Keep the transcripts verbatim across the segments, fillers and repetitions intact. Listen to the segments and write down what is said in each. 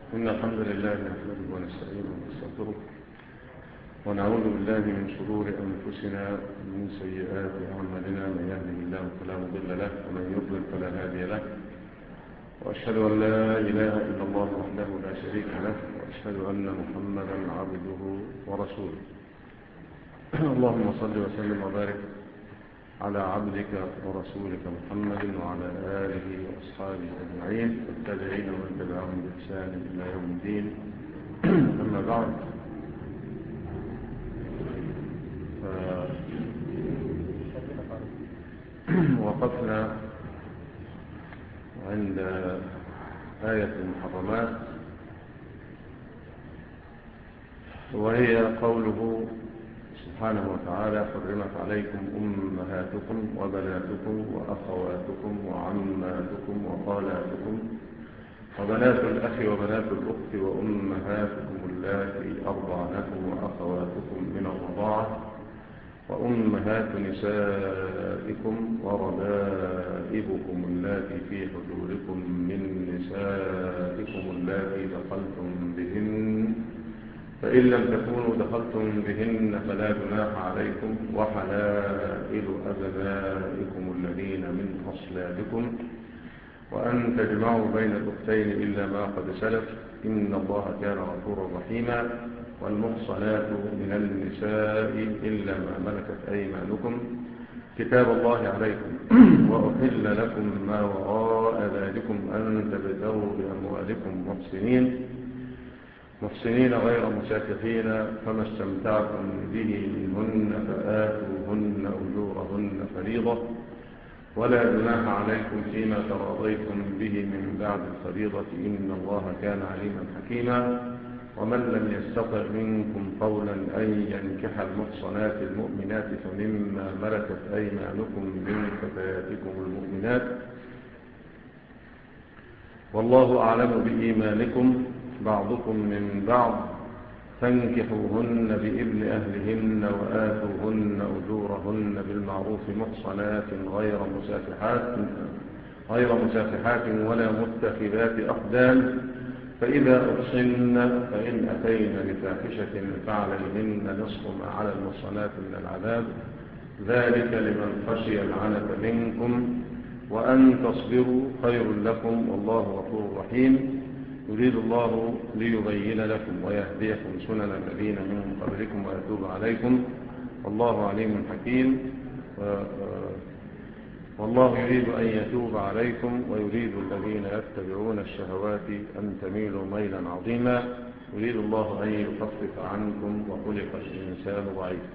إن الحمد لله نحمده ونستعينه ونستغفره ونعوذ بالله من شرور أنفسنا ومن سيئات أعمالنا. من يهده الله فلا مضل له ومن يضلل فلا هادي له، وأشهد أن لا إله إلا الله وحده لا شريك له، وأشهد أن محمدا عبده ورسوله. اللهم صل وسلم وبارك على عبدك ورسولك محمد وعلى آله وأصحابه أجمعين والتابعين ومن تبعهم بإحسان إلى يوم الدين. أما بعد، وقفنا عند آية المحرمات، وهي قوله سبحانه وتعالى: حرمت عليكم أمهاتكم وبناتكم وأخواتكم وعماتكم وخالاتكم وبنات الأخ وبنات الأخت وأمهاتكم اللاتي أرضعنكم وأخواتكم من الرضاعة وأمهات نسائكم وربائبكم اللاتي في حجوركم من نسائكم اللاتي دخلتم بهن، فإن لم تكونوا دخلتم بهن فلا جناح عليكم، وحلائل أبنائكم الذين من أصلابكم، وأن تجمعوا بين الأختين إلا ما قد سلف، إن الله كان غفورا رحيما. والمحصنات من النساء إلا ما ملكت أيمانكم كتاب الله عليكم، وأحل لكم ما وراء ذلكم أن تبتغوا بأموالكم محسنين محسنين غير مسافحين، فما استمتعتم به منهن فآتوهن أجورهن فريضة، ولا جناح عليكم فيما تراضيتم به من بعد الفريضة، إن الله كان عليما حكيما. ومن لم يستطع منكم قولا أن ينكح المحصنات المؤمنات فمما ملكت أيمانكم من فتياتكم المؤمنات، والله أعلم بإيمانكم بعضكم من بعض، فانكحوهن بإذن أهلهن وآتوهن أجورهن بالمعروف محصنات غير مسافحات غير مسافحات ولا متخذات أخدان، فإذا أحصن فإن أتين بفاحشة فعليهن نصف ما على المحصنات من العذاب، ذلك لمن خشي العنة منكم، وأن تصبروا خير لكم، والله غفور رحيم. يريد الله ليبين لكم ويهديكم سنن الذين من قبلكم ويتوب عليكم، والله عليم حكيم. والله يريد أن يتوب عليكم ويريد الذين يتبعون الشهوات أن تميلوا ميلا عظيما. يريد الله أن يخفف عنكم وخلق الإنسان ضعيفا.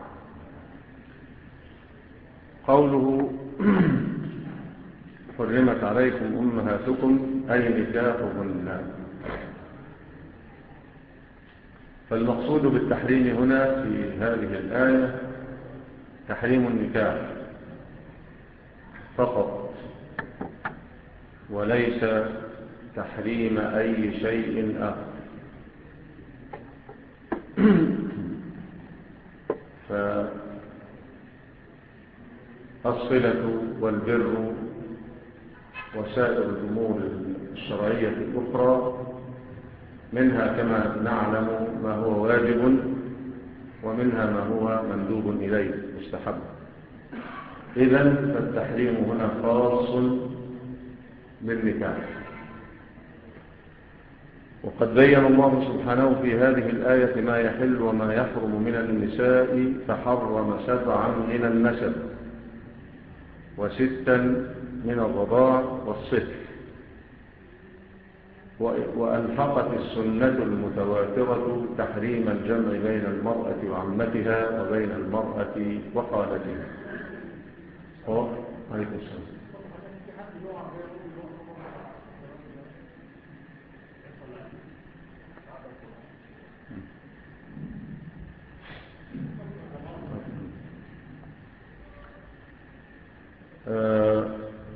قوله حرمت عليكم أمهاتكم أي نكاحهن، فالمقصود بالتحريم هنا في هذه الآية تحريم النكاح فقط، وليس تحريم أي شيء آخر. فالصلة والبر وسائر الأمور الشرعية الأخرى منها كما نعلم ما هو واجب، ومنها ما هو مندوب إليه مستحب. إذن فالتحريم هنا خاص بالنكاح. وقد بين الله سبحانه في هذه الآية ما يحل وما يحرم من النساء، فحرم سبعا من النسب وستا من الرضاع والصهر، وألحقت السنة المتواترة تحريم الجمع بين المرأة وعمتها وبين المرأة وخالتها. أوه. عليكم السلام. آه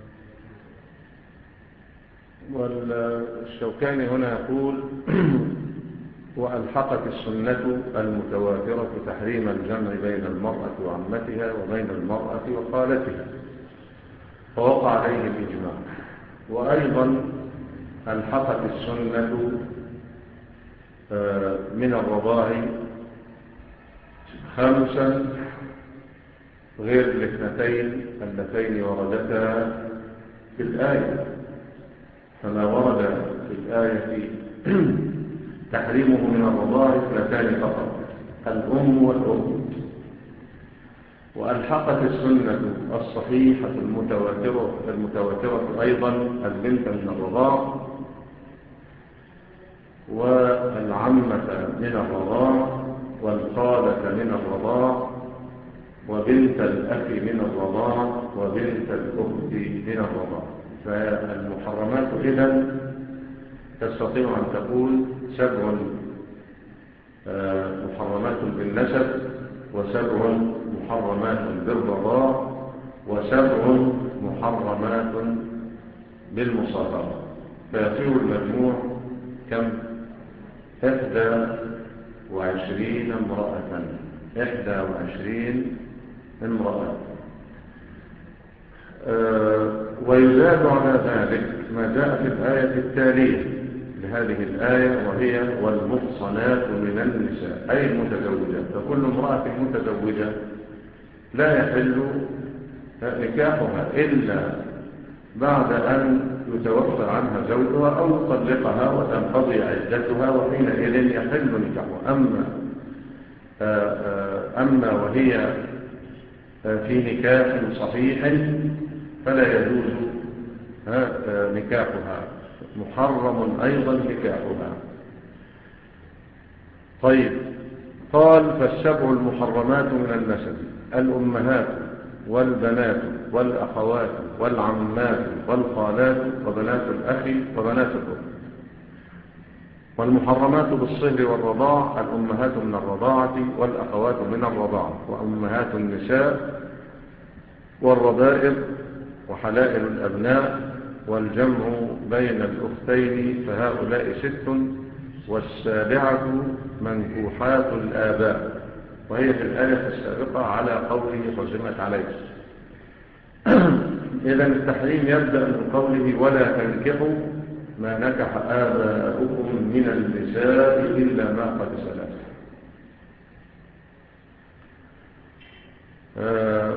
والشوكاني هنا يقول: وألحقت السنة المتواترة تحريم الجمع بين المرأة وعمتها وبين المرأة وخالتها، فوقع عليه الإجماع. وأيضا ألحقت السنة من الرضاع خمسا غير الاثنتين اللتين وردتا في الآية. فما ورد في الآية تحريمه من الرضاع اثنتان فقط، الأم والأم. وألحقت السنة الصحيحة المتواترة, المتواترة أيضا البنت من الرضاع والعمة من الرضاع والخالة من الرضاع وبنت الأخ من الرضاع وبنت الأخت من الرضاع. فالمحرمات إذن تستطيع أن تقول سبع محرمات بالنسب، وسبع محرمات بالرضاع، وسبع محرمات بالمصاهرة، فيصير المجموع كم؟ إحدى وعشرين امرأة إحدى وعشرين امرأة. أه ويزاد على ذلك ما جاء في الآية التالية لهذه الآية، وهي والمحصنات من النساء، أي المتزوجات. فكل امرأة متزوجة لا يحل نكاحها إلا بعد أن يتوفى عنها زوجها أو يطلقها وتنقضي عدتها، وحينئذ يحل نكاحها. أما أما وهي في نكاح صحيح فلا يجوز نكاحها، محرم أيضا نكاحها. طيب، قال فالسبع المحرمات من النسب الأمهات والبنات والأخوات والعمات والخالات وبنات الأخ وبنات الأخت. والمحرمات بالصهر والرضاع الأمهات من الرضاعة والأخوات من الرضاعة وأمهات النساء والربائب وحلائل الأبناء والجمع بين الأختين فهؤلاء ست. والسابعة منكوحات الآباء، وهي في الآية السابقة على قوله حرمت عليه. إذن التحريم يبدأ من قوله ولا تنكحوا ما نكح آباؤكم من النساء إلا ما قد سلف. آه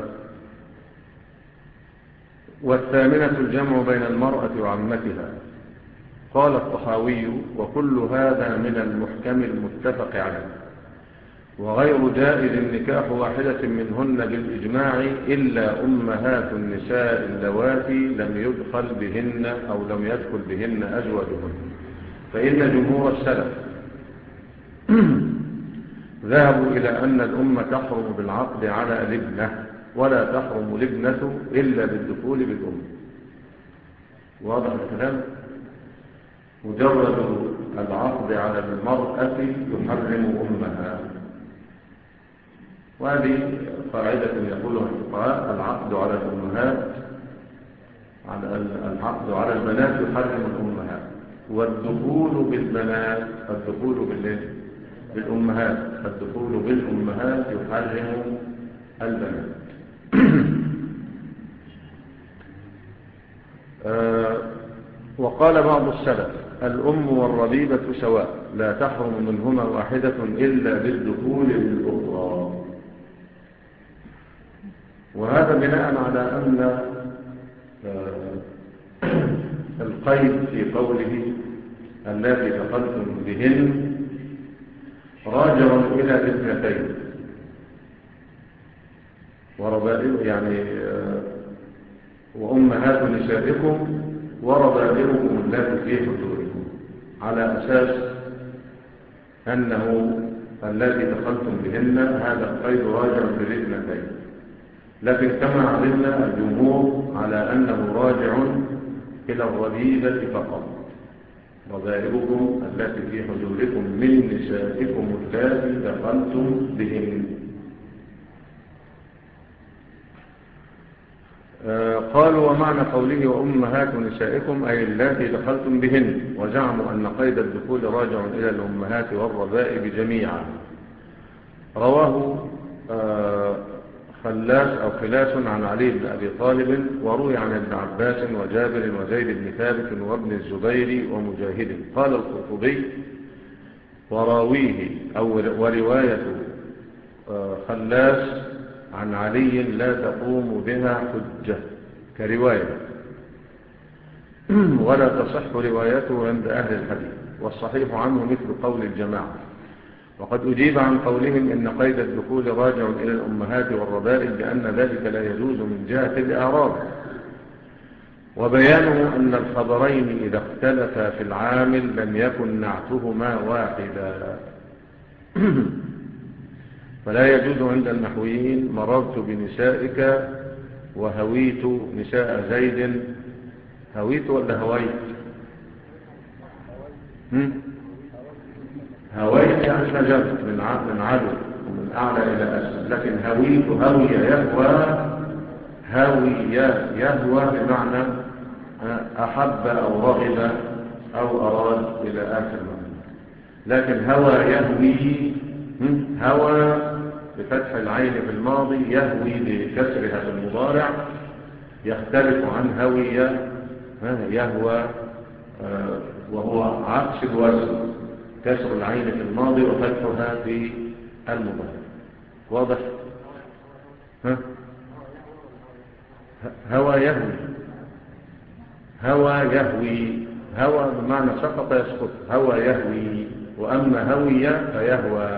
والثامنة الجمع بين المرأة وعمتها. قال الطحاوي وكل هذا من المحكم المتفق عليه، وغير جائز النكاح واحدة منهن بالإجماع إلا أمهات النساء اللواتي لم يدخل بهن أو لم يدخل بهن أزواجهن. فإن جمهور السلف ذهبوا إلى أن الأم تحرم بالعقد على الابنة، ولا تحرم الابنة إلا بالدخول بالأم. واضح الكلام؟ مجرد العقد على المرأة يحرم أمها، وهذه قاعدة يقولها الفقهاء: العقد على الأمهات العقد على البنات يحرم الأمهات، والدخول بالبنات الدخول بالأمهات الدخول بالأمهات يحرم البنات. آه وقال بعض السلف الأم والربيبة سواء لا تحرم منهما واحدة إلا بالدخول بالأخرى. وهذا بناء على أن القيد في قوله الذي دخلتم بهن راجع إلى الاثنتين، وربائب يعني وأمهات نسائكم وربائبكم التي في حجوركم، على أساس أنه الذي دخلتم بهن هذا القيد راجع للاثنتين. لكن كما علمنا الجمهور على أنه راجع إلى الربيبة فقط، ربائبكم التي في حجوركم من نسائكم التي دخلتم بهن. آه قالوا ومعنى قوله وأمهات نسائكم أي التي دخلتم بهن، وزعموا أن قيد الدخول راجع إلى الأمهات والربائب جميعا. رواه آه خلاس أو خلاس عن علي بن أبي طالب، وروي عن ابن عباس وجابر وزيد بن ثابت وابن الزبير ومجاهد. قال القرطبي وراويه أو ورواية خلاس عن علي لا تقوم بها حجة كرواية، ولا تصح روايته عند أهل الحديث، والصحيح عنه مثل قول الجماعة. وقد أجيب عن قولهم إن قيد الدخول راجع إلى الأمهات والربائل بأن ذلك لا يجوز من جهة الإعراب، وبيانه أن الخبرين إذا اختلفا في العامل لم يكن نعتهما واحدا. فلا يجوز عند النحويين مررت بنسائك وهويت نساء زيد. هويت ولا هويت؟ هويت يعني نجمت من من علو ومن أعلى إلى أسفل، لكن هويت هوي يهوى، هوي يهوى بمعنى أحب أو رغب أو أراد إلى آخر معنى. لكن هوى يهوي، هوى بفتح العين في الماضي، يهوي بكسرها في المضارع، يختلف عن هوي يهوى وهو عكس الوزن، كسر العين في الماضي وفتحها في المضارع. واضح؟ ها؟ هوى يهوي، هوى يهوي، هوى بمعنى سقط يسقط، هوى يهوي، وأما هوي فيهوى.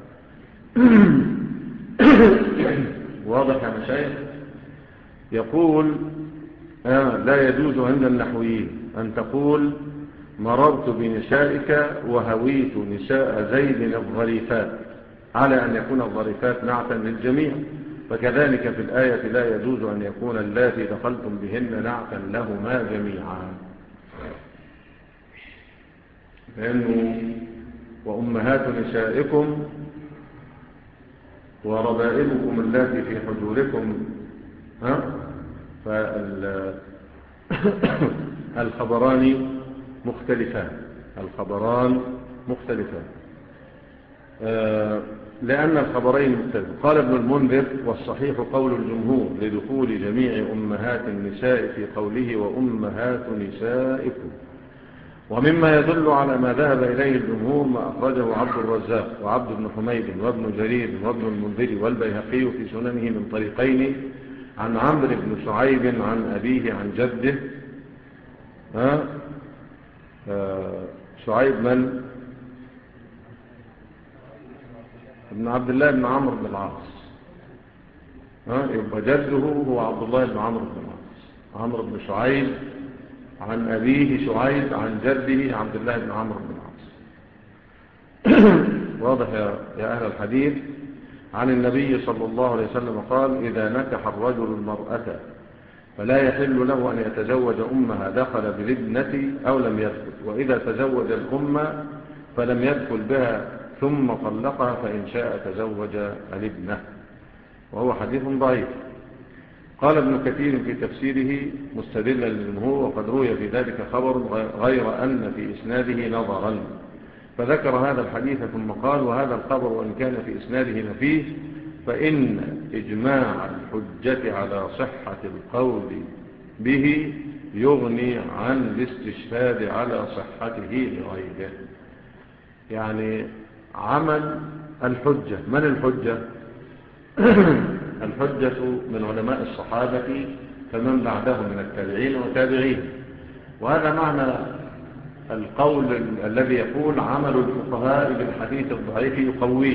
واضح يا مشايخ؟ يقول آه لا يجوز عند النحويين أن تقول مررت بنسائك وهويت نساء زيد الظريفات، على أن يكون الظريفات نعتا للجميع، فكذلك في الآية لا يجوز أن يكون اللاتي دخلتم بهن نعتا لهما جميعا، لأنه وأمهات نسائكم وربائبكم اللاتي في حجوركم، ها فالخبران مختلفان، الخبران مختلفان آه لأن الخبرين مختلفان. قال ابن المنذر والصحيح قول الجمهور لدخول جميع أمهات النساء في قوله وأمهات نسائكم. ومما يدل على ما ذهب إليه الجمهور ما أخرجه عبد الرزاق وعبد بن حميد وابن جرير وابن المنذر والبيهقي في سننه من طريقين عن عمرو بن شعيب عن أبيه عن جده. ها آه شعيب من؟ ابن عبد الله بن عمرو بن العاص. ها يبقى جده هو عبد الله بن عمرو بن العاص، عمرو بن شعيب عن أبيه شعيب عن جده عبد الله بن عمرو بن العاص. واضح يا, يا أهل الحديث؟ عن النبي صلى الله عليه وسلم قال إذا نكح الرجل المرأة فلا يحل له أن يتزوج أمها دخل بالابنة أو لم يدخل، وإذا تزوج الأمة فلم يدخل بها ثم طلقها فإن شاء تزوج الابنة، وهو حديث ضعيف. قال ابن كثير في تفسيره مستدلا للجمهور وقد روي في ذلك خبر غير أن في إسناده نظرا، فذكر هذا الحديث ثم قال وهذا الخبر وإن كان في إسناده ما فيه فإن إجماع الحجة على صحة القول به يغني عن الاستشهاد على صحته لغيره. يعني عمل الحجة، من الحجة؟ الحجة من علماء الصحابة فمن بعدهم من التابعين وتابعين، وهذا معنى القول الذي يقول عمل الفقهاء بالحديث الضعيف يقويه.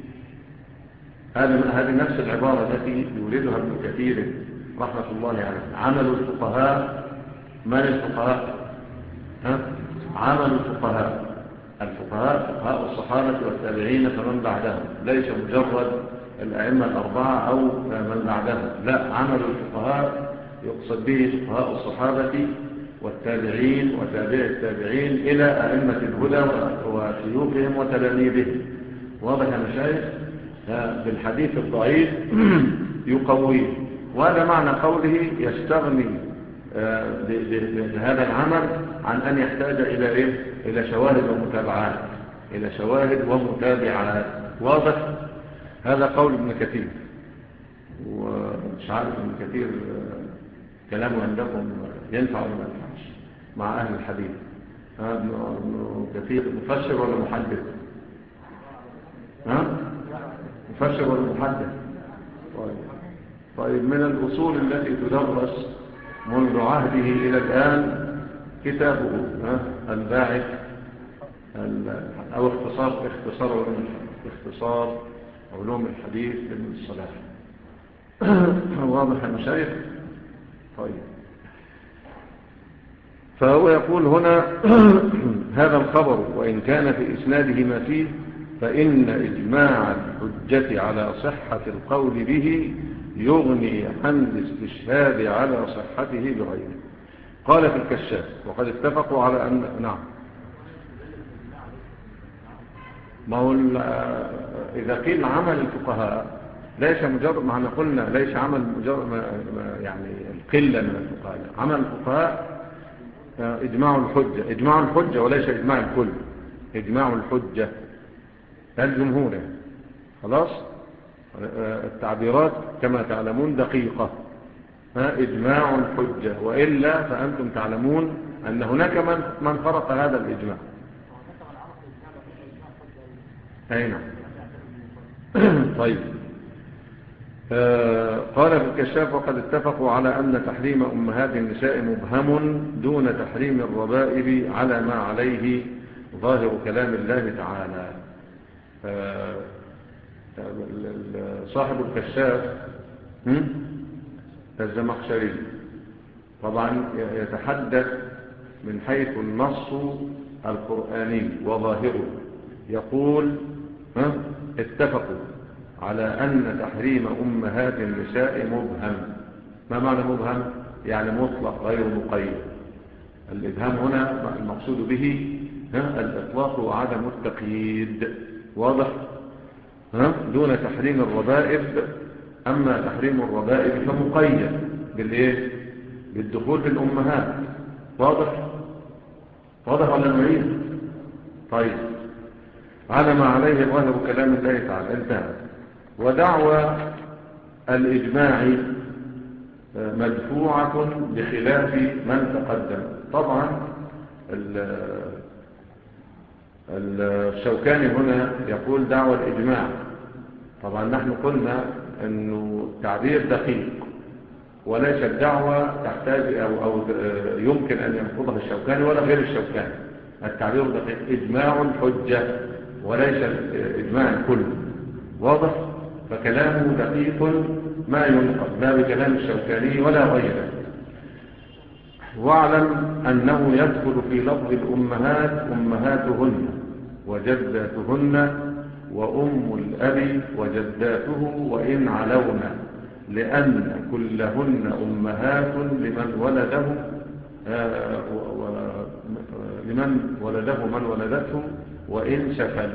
هذه نفس العبارة التي يوردها ابن كثير رحمة الله عليه. عمل الفقهاء، من الفقهاء؟ ها؟ عمل الفقهاء، الفقهاء فقهاء الصحابة والتابعين فمن بعدهم، ليس مجرد الأئمة الأربعة أو من بعدهم، لا، عمل الفقهاء يقصد به فقهاء الصحابة والتابعين وتابع التابعين إلى أئمة الهدى وشيوخهم وتلاميذهم. واضح يا مشايخ؟ بالحديث الضعيف يقويه، وهذا معنى قوله يستغني بهذا العمل عن أن يحتاج إلى إيه؟ إلى شواهد ومتابعات، إلى شواهد ومتابعات. واضح؟ هذا قول ابن كثير، ومش عارف ابن كثير كلامه عندكم ينفع ولا ما ينفعش مع أهل الحديث؟ ابن كثير مفسر ولا محدث؟ ها؟ مفسر ولا محدث؟ طيب. طيب من الأصول التي تدرس منذ عهده إلى الآن كتابه ها؟ الباعث أو اختصار اختصار علوم اختصار علوم الحديث لابن الصلاح. واضح يا مشايخ؟ طيب. فهو يقول هنا هذا الخبر وإن كان في إسناده ما فيه فإن إجماع الحجة على صحة القول به يغني عن الاستشهاد على صحته بغيره. قال في الكشاف وقد اتفقوا على أن نعم ما هو إذا قيل عمل الفقهاء ليس مجرد ما قلنا ليس عمل مجرد يعني القلة من الفقهاء. عمل الفقهاء إجماع الحجة إجماع الحجة وليس إجماع الكل. إجماع الحجة الجمهور خلاص. التعبيرات كما تعلمون دقيقة. إجماع الحجة وإلا فأنتم تعلمون أن هناك من من فرق هذا الإجماع. أين طيب. آه قال في الكشاف وقد اتفقوا على أن تحريم أمهات النساء مبهم دون تحريم الربائب على ما عليه ظاهر كلام الله تعالى. آه صاحب الكشاف الزمخشري طبعا يتحدث من حيث النص القرآني وظاهره. يقول ها اتفقوا على أن تحريم أمهات النساء مبهم. ما معنى مبهم؟ يعني مطلق غير مقيد. الإبهام هنا المقصود به ها الإطلاق وعدم التقييد. واضح؟ ها دون تحريم الربائب. أما تحريم الربائب فمقيد بالإيه؟ بالدخول بالأمهات. واضح؟ واضح ولا نعيد؟ طيب. على ما عليه ظاهر كلام الله تعالى. انتهى. ودعوى الإجماع مدفوعة بخلاف من تقدم. طبعا الشوكاني هنا يقول دعوى الإجماع. طبعا نحن قلنا أنه تعبير دقيق وليس الدعوة تحتاج أو, أو يمكن أن ينقضها الشوكاني ولا غير الشوكاني. التعبير دقيق إجماع الحجة وليس إجماع الكل. واضح؟ فكلامه دقيق ما ينقض لا بكلام الشوكاني ولا غيره. واعلم أنه يدخل في لفظ الأمهات أمهاتهن وجداتهن وأم الأب وجداته وإن علونا لأن كلهن أمهات لمن ولده آه لمن ولده من ولدته وإن سفل.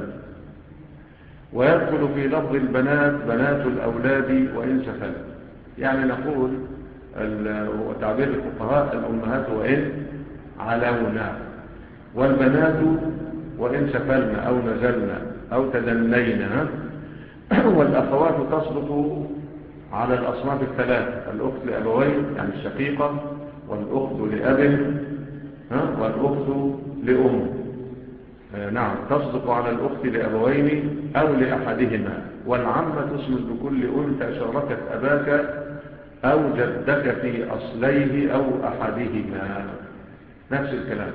ويدخل في لفظ البنات بنات الأولاد وإن سفل. يعني نقول وتعبير الفقهاء الأمهات وإن علونا والبنات وإن سفلنا أو نزلنا أو تدنينا. والأخوات تصدق على الأصناف الثلاثة: الأخت لأبوين يعني الشقيقة والأخت لأب والأخت لأم. نعم تصدق على الأخت لأبوين أو لأحدهما. والعمة اسم لكل أنثى شاركت أباك أو جدك في أصليه أو أحدهما. نفس الكلام.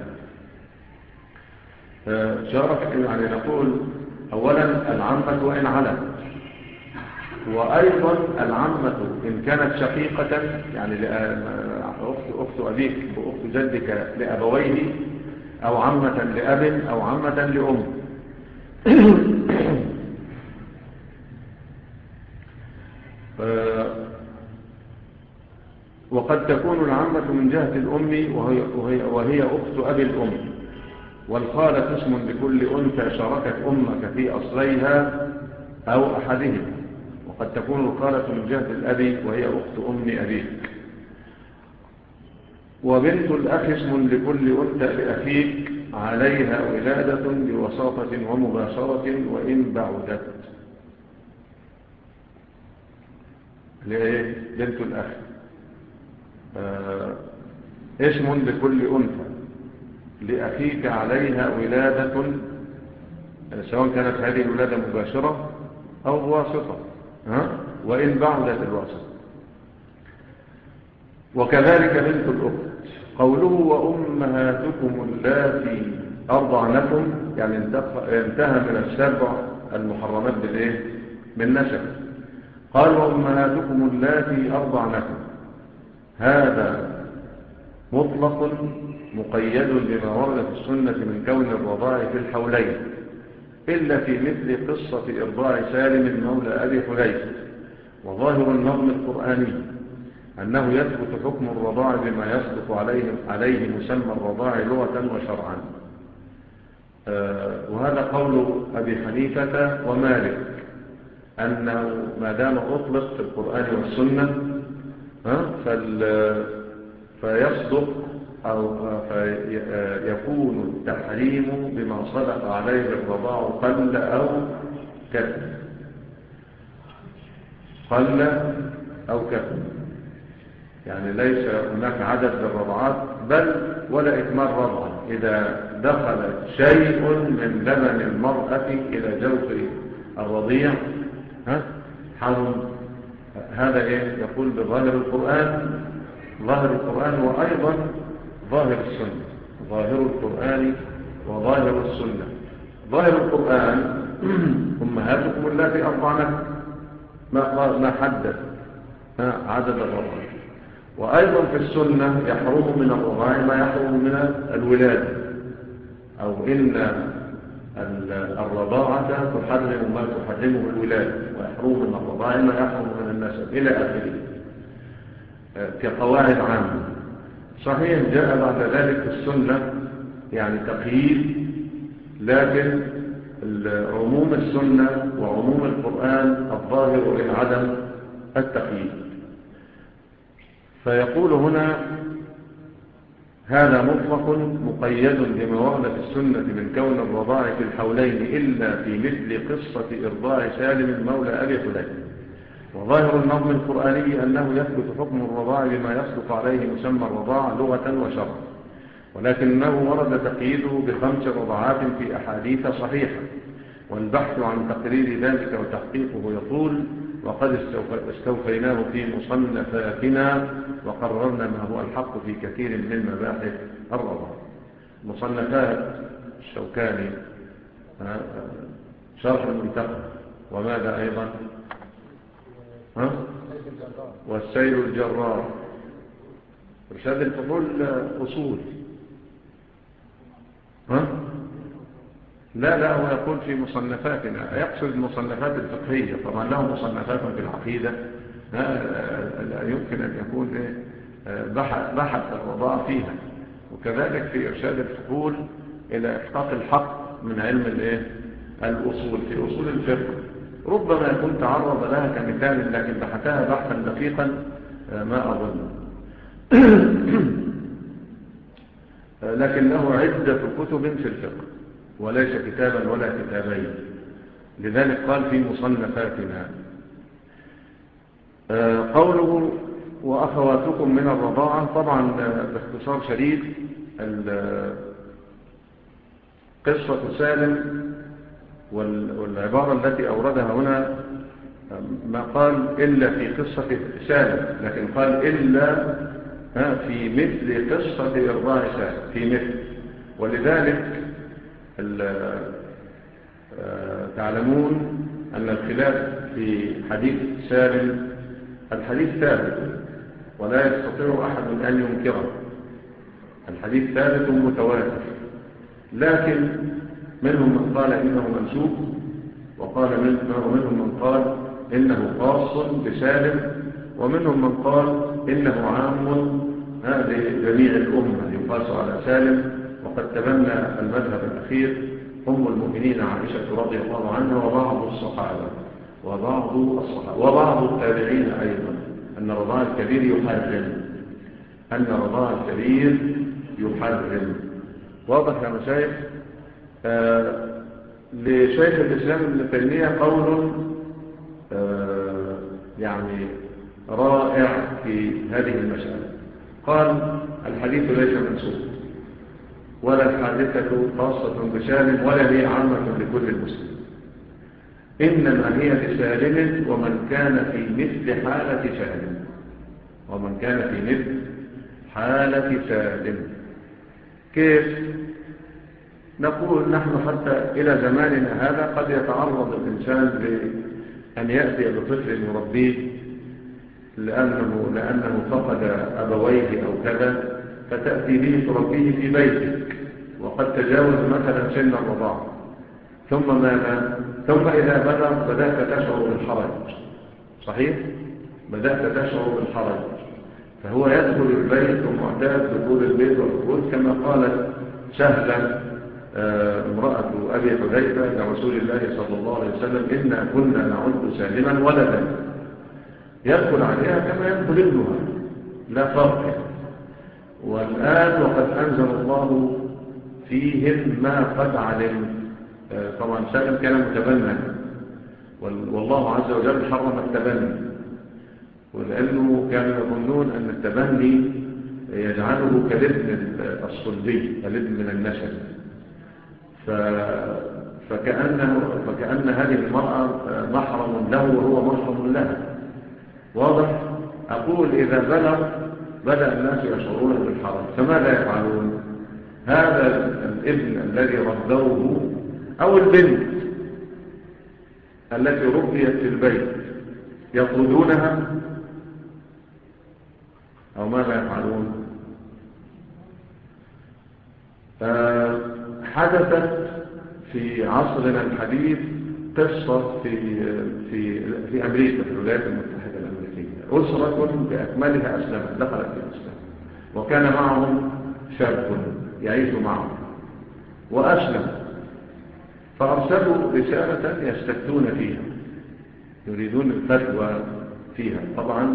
شارك يعني نقول أولا العمة وإن علت. وأيضا العمة إن كانت شقيقة يعني أخت أبيك وأخت جدك لأبويه أو عمة لأب أو عمة لأم. وقد تكون العمة من جهة الأم وهي, وهي, وهي أخت أبي الأم. والخالة اسم لكل أنثى شاركت أمك في أصليها أو أحدهما. وقد تكون الخالة من جهة الأب وهي أخت أم أبيك. وبنت الأخ اسم لكل أنثى لأخيك عليها ولادة بوساطة ومباشرة وإن بعدت. ليه؟ بنت الأخ آه اسم لكل أنثى لأخيك عليها ولادة سواء كانت هذه الولادة مباشرة أو بواسطة، ها؟ وإن بعدت الواسطة. وكذلك بنت الأخت. قوله وأمهاتكم اللاتي أرضعنكم، يعني انتهى من السبع المحرمات بالإيه؟ بالنسب. قال وأمهاتكم اللاتي أرضعنكم، هذا مطلق مقيد بما ورد في السنة من كون الرضاع في الحولين، إلا في مثل قصة إرضاع سالم مولى أبي حذيفة. وظاهر النظم القرآني أنه يثبت حكم الرضاع بما يصدق عليه, عليه مسمى الرضاع لغة وشرعا. آه وهذا قول أبي حنيفة ومالك، أنه ما دام أطلق في القرآن والسنة فيصدق أو فيكون التحريم بما صدق عليه الرضاع قل أو كثر، قل أو كثر، يعني ليس هناك عدد للرضعات بل ولا إكمال رضعة. إذا دخل شيء من لبن المرأة إلى جوف الرضيع حرم. هذا إيه؟ يقول بظاهر القرآن، ظاهر القرآن وأيضا ظاهر السنة، ظاهر القرآن وظاهر السنة. ظاهر القرآن أمهاتكم التي أرضعنكم، ما ما حدد عدد الرضاع. وأيضا في السنة يحرم من الرضاع ما يحرم من الولادة، أو إن الرضاعة تحرم ما تحرمه الولادة، ويحرم من الرضاع ما يحرم من النسب إلى آخره كقواعد عامة. صحيح جاء بعد ذلك في السنة يعني تقييد، لكن عموم السنة وعموم القرآن الظاهر من عدم التقييد. فيقول هنا هذا مطلق مقيد بما ورد في السنة من كون الرضاع في الحولين إلا في مثل قصة إرضاع سالم مولى أبي حذيفة. وظاهر النظم القرآني أنه يثبت حكم الرضاع بما يصدق عليه مسمى الرضاع لغة وشرعا، ولكنه ورد تقييده بخمس رضعات في أحاديث صحيحة، والبحث عن تقرير ذلك وتحقيقه يطول، وقد استوفيناه في مصنفاتنا وقررنا ما هو الحق في كثير من مباحث الرضاع. مصنفات الشوكاني، شرح المنتقى، وماذا أيضا؟ ها؟ والسيل الجرار، إرشاد الفحول أصول. ها؟ لا لا هو يقول في مصنفاتنا، يقصد المصنفات الفقهية. طبعا له مصنفات في العقيدة لا يمكن أن يكون بحث, بحث الرضاع فيها، وكذلك في إرشاد الفحول إلى إحقاق الحق من علم الأصول في أصول الفقه. ربما يكون تعرض لها كمثال، لكن بحثها بحثا دقيقا ما أظن. لكن له عدة كتب في الفقه وليس كتابا ولا كتابين، لذلك قال في مصنفاتنا. قوله وأخواتكم من الرضاعة، طبعا باختصار شديد قصة سالم والعبارة التي أوردها هنا ما قال إلا في قصة سالم، لكن قال إلا في مثل قصة إرضاع سالم، في مثل. ولذلك تعلمون أن الخلاف في حديث سالم الحديث ثابت ولا يستطيع أحد أن ينكره، الحديث ثابت متواتر، لكن منهم من قال إنه منسوب، وقال منهم من قال إنه خاص بسالم، ومنهم من قال إنه عام لجميع الأمة يقاس على سالم. وقد تبنى المذهب الأخير أم المؤمنين عائشة رضي الله عنها وبعض الصحابة وبعض الصحابة وبعض التابعين أيضا أن رضاع الكبير يحرم، أن رضاع الكبير يحرم. واضح يا مشايخ؟ آه لشيخ الإسلام ابن تيمية قول آه يعني رائع في هذه المسألة. قال الحديث ليس منسوخ، ولا الحادثة خاصة بسالم ولا هي عامة لكل المسلمين، إنما هي لسالم ومن كان في مثل حالة سالم، ومن كان في مثل حالة سالم. كيف؟ نقول نحن حتى إلى زماننا هذا قد يتعرض الإنسان بأن يأتي بطفل يربيه لأنه, لأنه فقد أبويه أو كذا، فتأتي به تربيه في بيتك وقد تجاوز مثلا سن الرضاعة، ثم ماذا؟ ثم إذا بلغ بدأت تشعر بالحرج، صحيح؟ بدأت تشعر بالحرج، فهو يدخل البيت ومعتاد دخول البيت والخروج، كما قالت سهلة امرأة أبي حذيفة لرسول الله صلى الله عليه وسلم: إنا كنا نعد سالما ولدا، يدخل عليها كما يدخل ابنها، لا فرق. والآن وقد أنزل الله فيهم ما قد علم. طبعا سالم كان متبنى، والله عز وجل حرم التبني، ولأنه كانوا يظنون أن التبني يجعله كالابن الصلبي، الابن من النسل، فكأنه فكأن هذه المرأة محرم له وهو محرم لها. واضح؟ أقول إذا بلغ بدأ الناس يشعرون بالحرج، فماذا يفعلون؟ هذا الابن الذي ربوه أو البنت التي ربيت في البيت يطردونها أو ماذا يفعلون؟ آه حدثت في عصرنا الحديث قصة في, في, في أمريكا، في الولايات المتحدة الأمريكية، أسرة بأكملها أسلمت، دخلت في الإسلام، وكان معهم شاب يعيش معهم وأسلم، فأرسلوا رسالة يستفتون فيها، يريدون الفتوى فيها. طبعا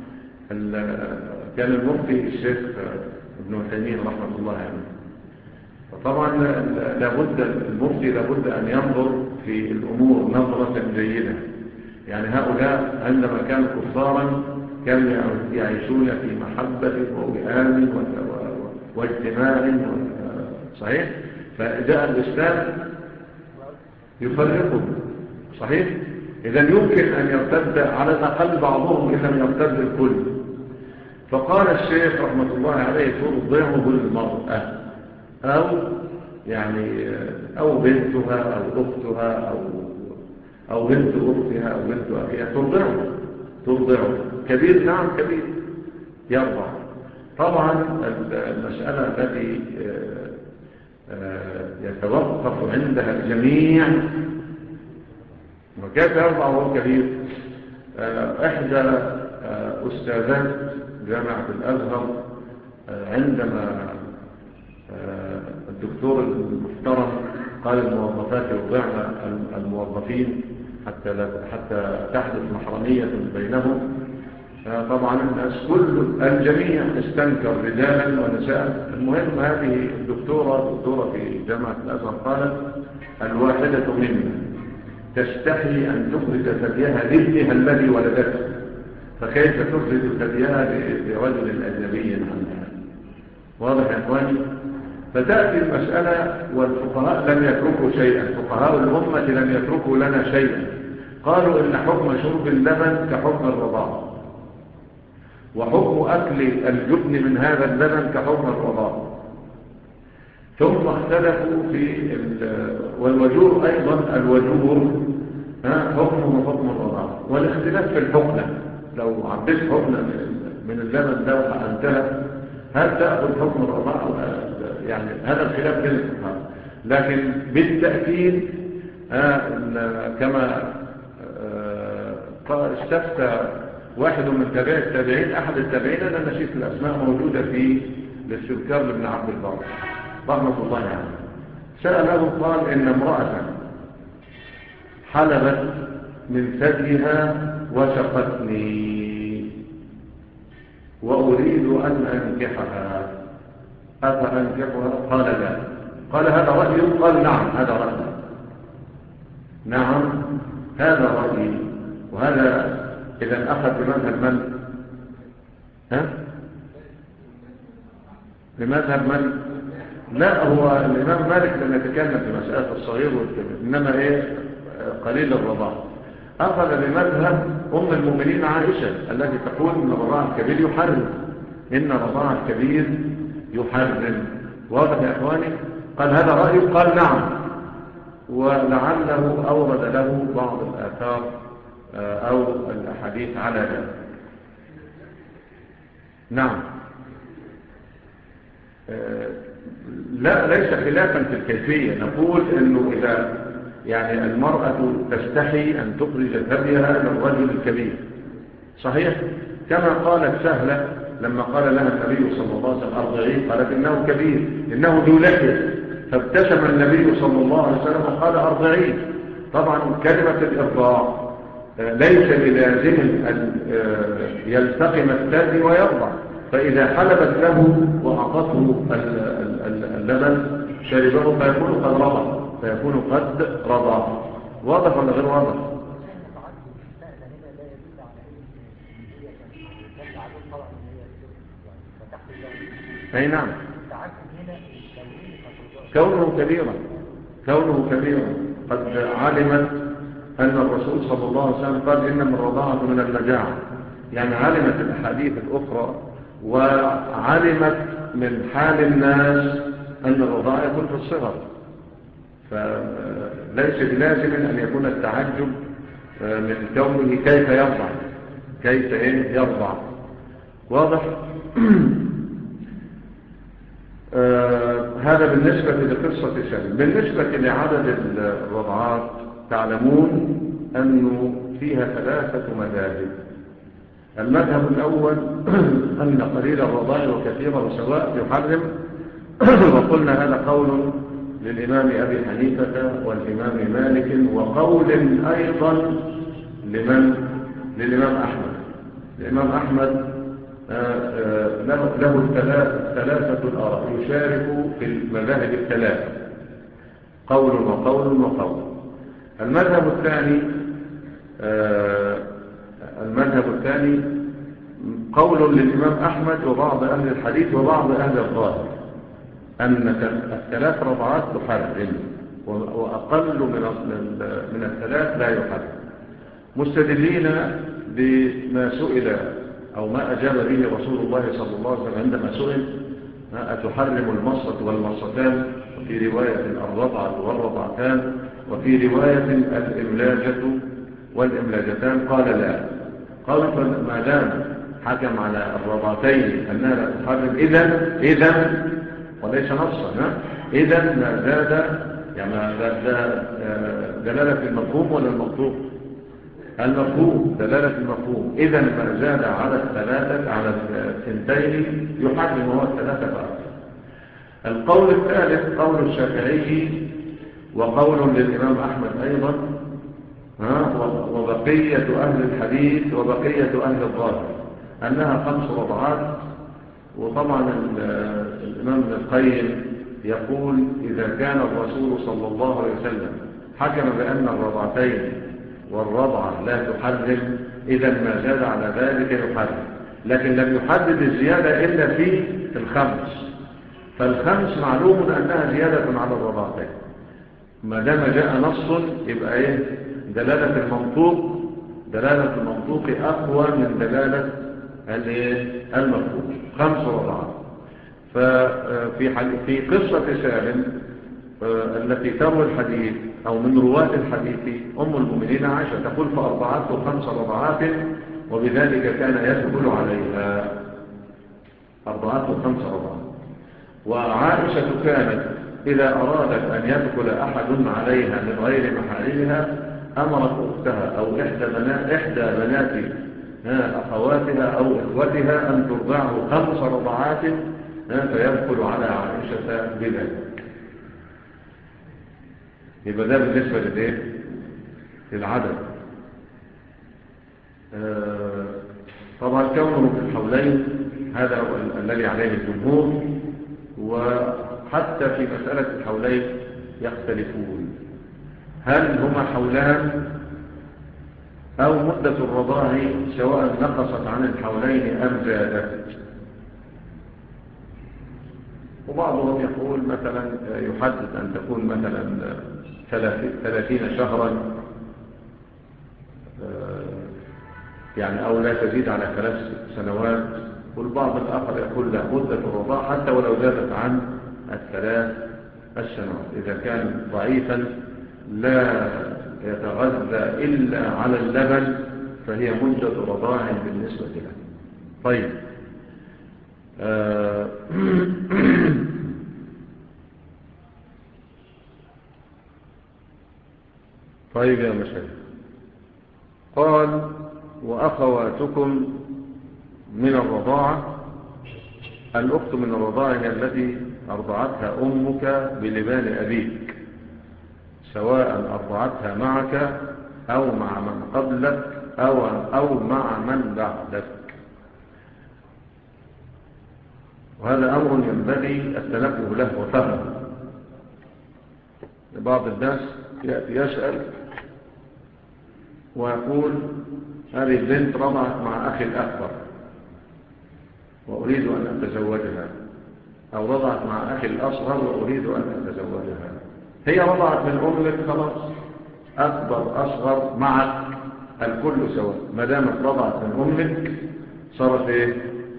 كان المفتي الشيخ ابن تيمية رحمة الله عليه، فطبعا لابد المفتي لابد أن ينظر في الأمور نظرة جيدة. يعني هؤلاء عندما كانوا كفارا كانوا يعيشون في محبة ووئام واجتماع، صحيح؟ فجاء الإسلام يفرقهم، صحيح؟ إذن يمكن أن يرتد على الأقل بعضهم إن لم يرتد الكل. فقال الشيخ رحمة الله عليه: ترضعه المرأة، أو يعني أو بنتها أو أختها أو أو بنت أختها أو بنت أخيها، ترضعه ترضعه كبير، نعم كبير يرضع. طبعا المسألة التي يتوقف عندها الجميع: وكيف يرضع وهو كبير؟ إحدى أستاذات جامعة الأزهر عندما الدكتور المحترم قال الموظفات يرضعن الموظفين حتى لا حتى تحدث محرمية بينهم، طبعا الناس كل الجميع استنكر، رجالا ونساء. المهم هذه الدكتورة دكتورة في جامعة الأزهر قالت: الواحدة منا تستحي أن تخرج ثديها لابنها الذي ولدته، فكيف تخرج ثديها لرجل أجنبي عنها؟ واضح يا إخواني؟ فتأتي المسألة، والفقهاء لم يتركوا شيئا، فقهاء الأمة لم يتركوا لنا شيئا. قالوا إن حكم شرب اللبن كحكم الرضاعة، وحكم أكل الجبن من هذا اللبن كحكم الرضاعة. ثم اختلفوا في والوجور أيضا، الوجور حكمه حكم الرضاعة، والاختلاف في الحقنة. لو عبيت حقنة من اللبن ده وحقنتها هل تأخذ حكم الرضاعة؟ يعني هذا الخلاف بين الفقهاء. لكن بالتأكيد كما استفتى واحد من تابعي التابعين، أحد التابعين، أنا نسيت الأسماء، موجودة في الاستذكار لابن عبد البر رحمة الله عليه، يعني سأله قال: إن امرأة حلبت من ثديها وسقتني وأريد أن أنكحها، أفأنكحها؟ قال: لا. قال: هذا رأيي؟ قال: نعم هذا رأيي، نعم هذا رأيي. وهذا إذا أخذ بمذهب من؟ ها؟ بمذهب من؟ لا، هو الإمام مالك لم يتكلم في مسألة الصغير والكبير، إنما إيه قليل الرضاع. أخذ بمذهب أم المؤمنين عائشة التي تقول إن رضاع الكبير يحرم، إن رضاع الكبير يحرم. واضح يا إخواني؟ قال هذا رأيه؟ قال نعم، ولعله أورد له بعض الآثار أو الأحاديث على ذلك. نعم. لا، ليس خلافا في الكيفية. نقول أنه إذا يعني المرأة تستحي أن تخرج ثديها للرجل الكبير، صحيح؟ كما قالت سهلة لما قال لها النبي صلى الله عليه وسلم أرضعيه، قالت إنه كبير، إنه ذو لحية، فابتسم النبي صلى الله عليه وسلم وقال أرضعيه. طبعا كلمة الإرضاع ليس بلازم أن يلتقم الثدي ويرضع، فإذا حلبت له وأعطته اللبن شربه فيكون قد رضع، فيكون قد رضع. واضح ولا غير واضح؟ أي نعم. كونه كبيرا كونه كبيرا قد علمت أن الرسول صلى الله عليه وسلم قال إن من الرضاعة من المجاعة، يعني علمت الأحاديث الأخرى وعلمت من حال الناس أن الرضاعة يكون في الصغر، فليس بلازم أن يكون التعجب من كونه كيف يرضع كيف يرضع. واضح؟ آه هذا بالنسبة لقصة سلم. بالنسبة لعدد الرضعات تعلمون أنه فيها ثلاثة مذاهب. المذهب الأول أن قليل الرضاع وكثيره سواء يحرم، وقلنا هذا قول للإمام أبي حنيفة والإمام مالك، وقول أيضا لمن للإمام أحمد. الإمام أحمد له, له ثلاثة الآراء، يشارك في المذاهب الثلاث، قول وقول وقول. المذهب الثاني المذهب الثاني قول للإمام أحمد وبعض أهل الحديث وبعض أهل الظاهر أن الثلاث رضعات تحرم، وأقل من الثلاث لا يحرم، مستدلين بما سئل أو ما أجاب به رسول الله صلى الله عليه وسلم عندما سئل أتحرم المصة والمصتان، وفي رواية الرضعة والرضعتان، وفي رواية الإملاجة والإملاجتان، قال لا. قالوا ما دام حكم على الرضعتين أنها لا تحرم إذن إذن وليس نصا، إذن ما زاد، يعني ده دلالة المفهوم ولا المنطوق؟ المفهوم، دلالة المفهوم. إذن ما زاد على الثلاثة على الثنتين يحرم هو الثلاثة فقط. القول الثالث قول الشافعي وقول للإمام أحمد أيضا، وبقية أهل الحديث وبقية أهل الظاهر أنها خمس رضعات. وطبعا الإمام ابن القيم يقول إذا كان الرسول صلى الله عليه وسلم حكم بأن الرضعتين والرضعة لا تحرم، إذا ما زاد على ذلك يحرم، لكن لم يحدد الزيادة إلا في الخمس، فالخمس معلوم أنها زيادة على الرضعتين. ما دام جاء نص يبقى إيه؟ دلالة المنطوق دلالة المنطوق أقوى من دلالة المفهوم. خمس رضعات. ففي في قصة سالم التي تروي الحديث أو من رواة الحديث أم المؤمنين عائشة تقول فأرضعته خمس رضعات وبذلك كان يدخل عليها. أرضعته خمس رضعات. وعائشة كانت إذا أرادت أن يدخل أحد عليها من غير محارمها أمرت أختها أو إحدى بنات, إحدى بنات أخواتها أو إخوتها أن ترضعه خمس رضعات فيدخل على عائشة بذلك. يبقى ده بالنسبة للإيه؟ للعدد. آه طبعا كونه في الحولين هذا الذي عليه الجمهور، وحتى في مسألة الحولين يختلفون، هل هما حولان أو مدة الرضاع سواء نقصت عن الحولين أم زادت. وبعضهم يقول مثلا يحدد أن تكون مثلا ثلاثين شهرا، يعني أو لا تزيد على ثلاث سنوات. والبعض الآخر يقول لا، مدة الرضاعة حتى ولو زادت عن الثلاث السنوات إذا كان ضعيفا لا يتغذى إلا على اللبن فهي مدة رضاع بالنسبة له. طيب آه طيب يا مشايخ، قال وأخواتكم من الرضاعة. الأخت من الرضاعة هي التي أرضعتها أمك بلبان أبيك، سواء أرضعتها معك أو مع من قبلك أو, أو مع من بعدك. وهذا أمر ينبغي التنبه له وفهمه. بعض الناس يأتي يسأل ويقول هذه البنت رضعت مع أخي الأكبر وأريد أن أتزوجها، أو رضعت مع أخي الأصغر وأريد أن أتزوجها. هي رضعت من أمك خلاص، أكبر أصغر معك الكل سواء، ما دامت رضعت من أمك صارت إيه؟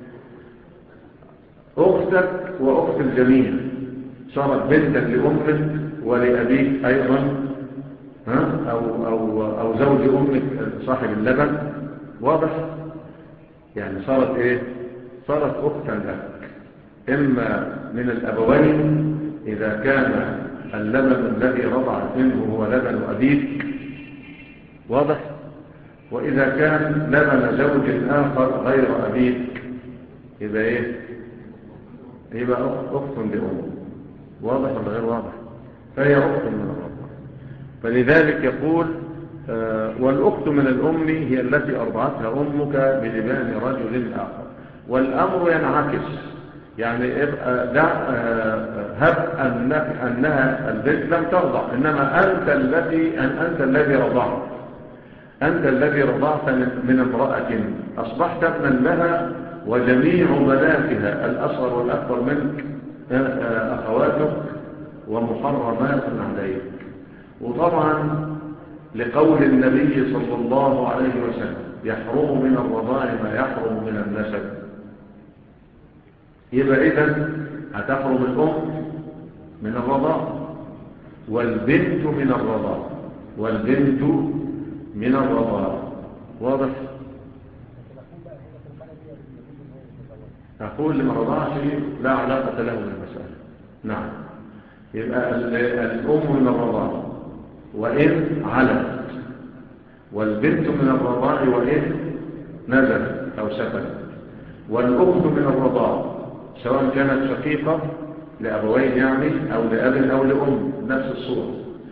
أختك وأخت الجميع، صارت بنتا لأمك ولأبيك أيضا، ها؟ أو, أو, أو زوج أمك صاحب اللبن. واضح؟ يعني صارت إيه؟ صارت أختا لك، إما من الأبوين إذا كان اللبن الذي رضعت منه هو لبن أبيك. واضح؟ وإذا كان لبن زوج آخر غير أبيك يبقى إيه؟ يبقى أخت لأمك. واضح ولا غير واضح؟ فهي أخت من الرضاعة. فلذلك يقول آه والأخت من الأم هي التي أرضعتها أمك بلبان رجل آخر. والأمر ينعكس، يعني دع هب أنها البنت لم ترضع، إنما أنت الذي أن أنت الذي رضعت، أنت الذي رضعت من امرأة أصبحت ابنا لها، وجميع بناتها الأصغر والأكبر منك أخواتك ومحرمات عليك. وطبعا لقول النبي صلى الله عليه وسلم يحرم من الرضاع ما يحرم من النسب، يبقى إذن هتحرم الأم من الرضاع والبنت من الرضاع والبنت من الرضاع. واضح؟ أقول لما رضاعش لا علاقة له بالمسألة. نعم، يبقى الأم من الرضاع وإن علت، والبنت من الرضاع وإن نزلت أو سكنت، والأخت من الرضاع سواء كانت شقيقة لأبوين يعني أو لأب أو لأم نفس الصورة،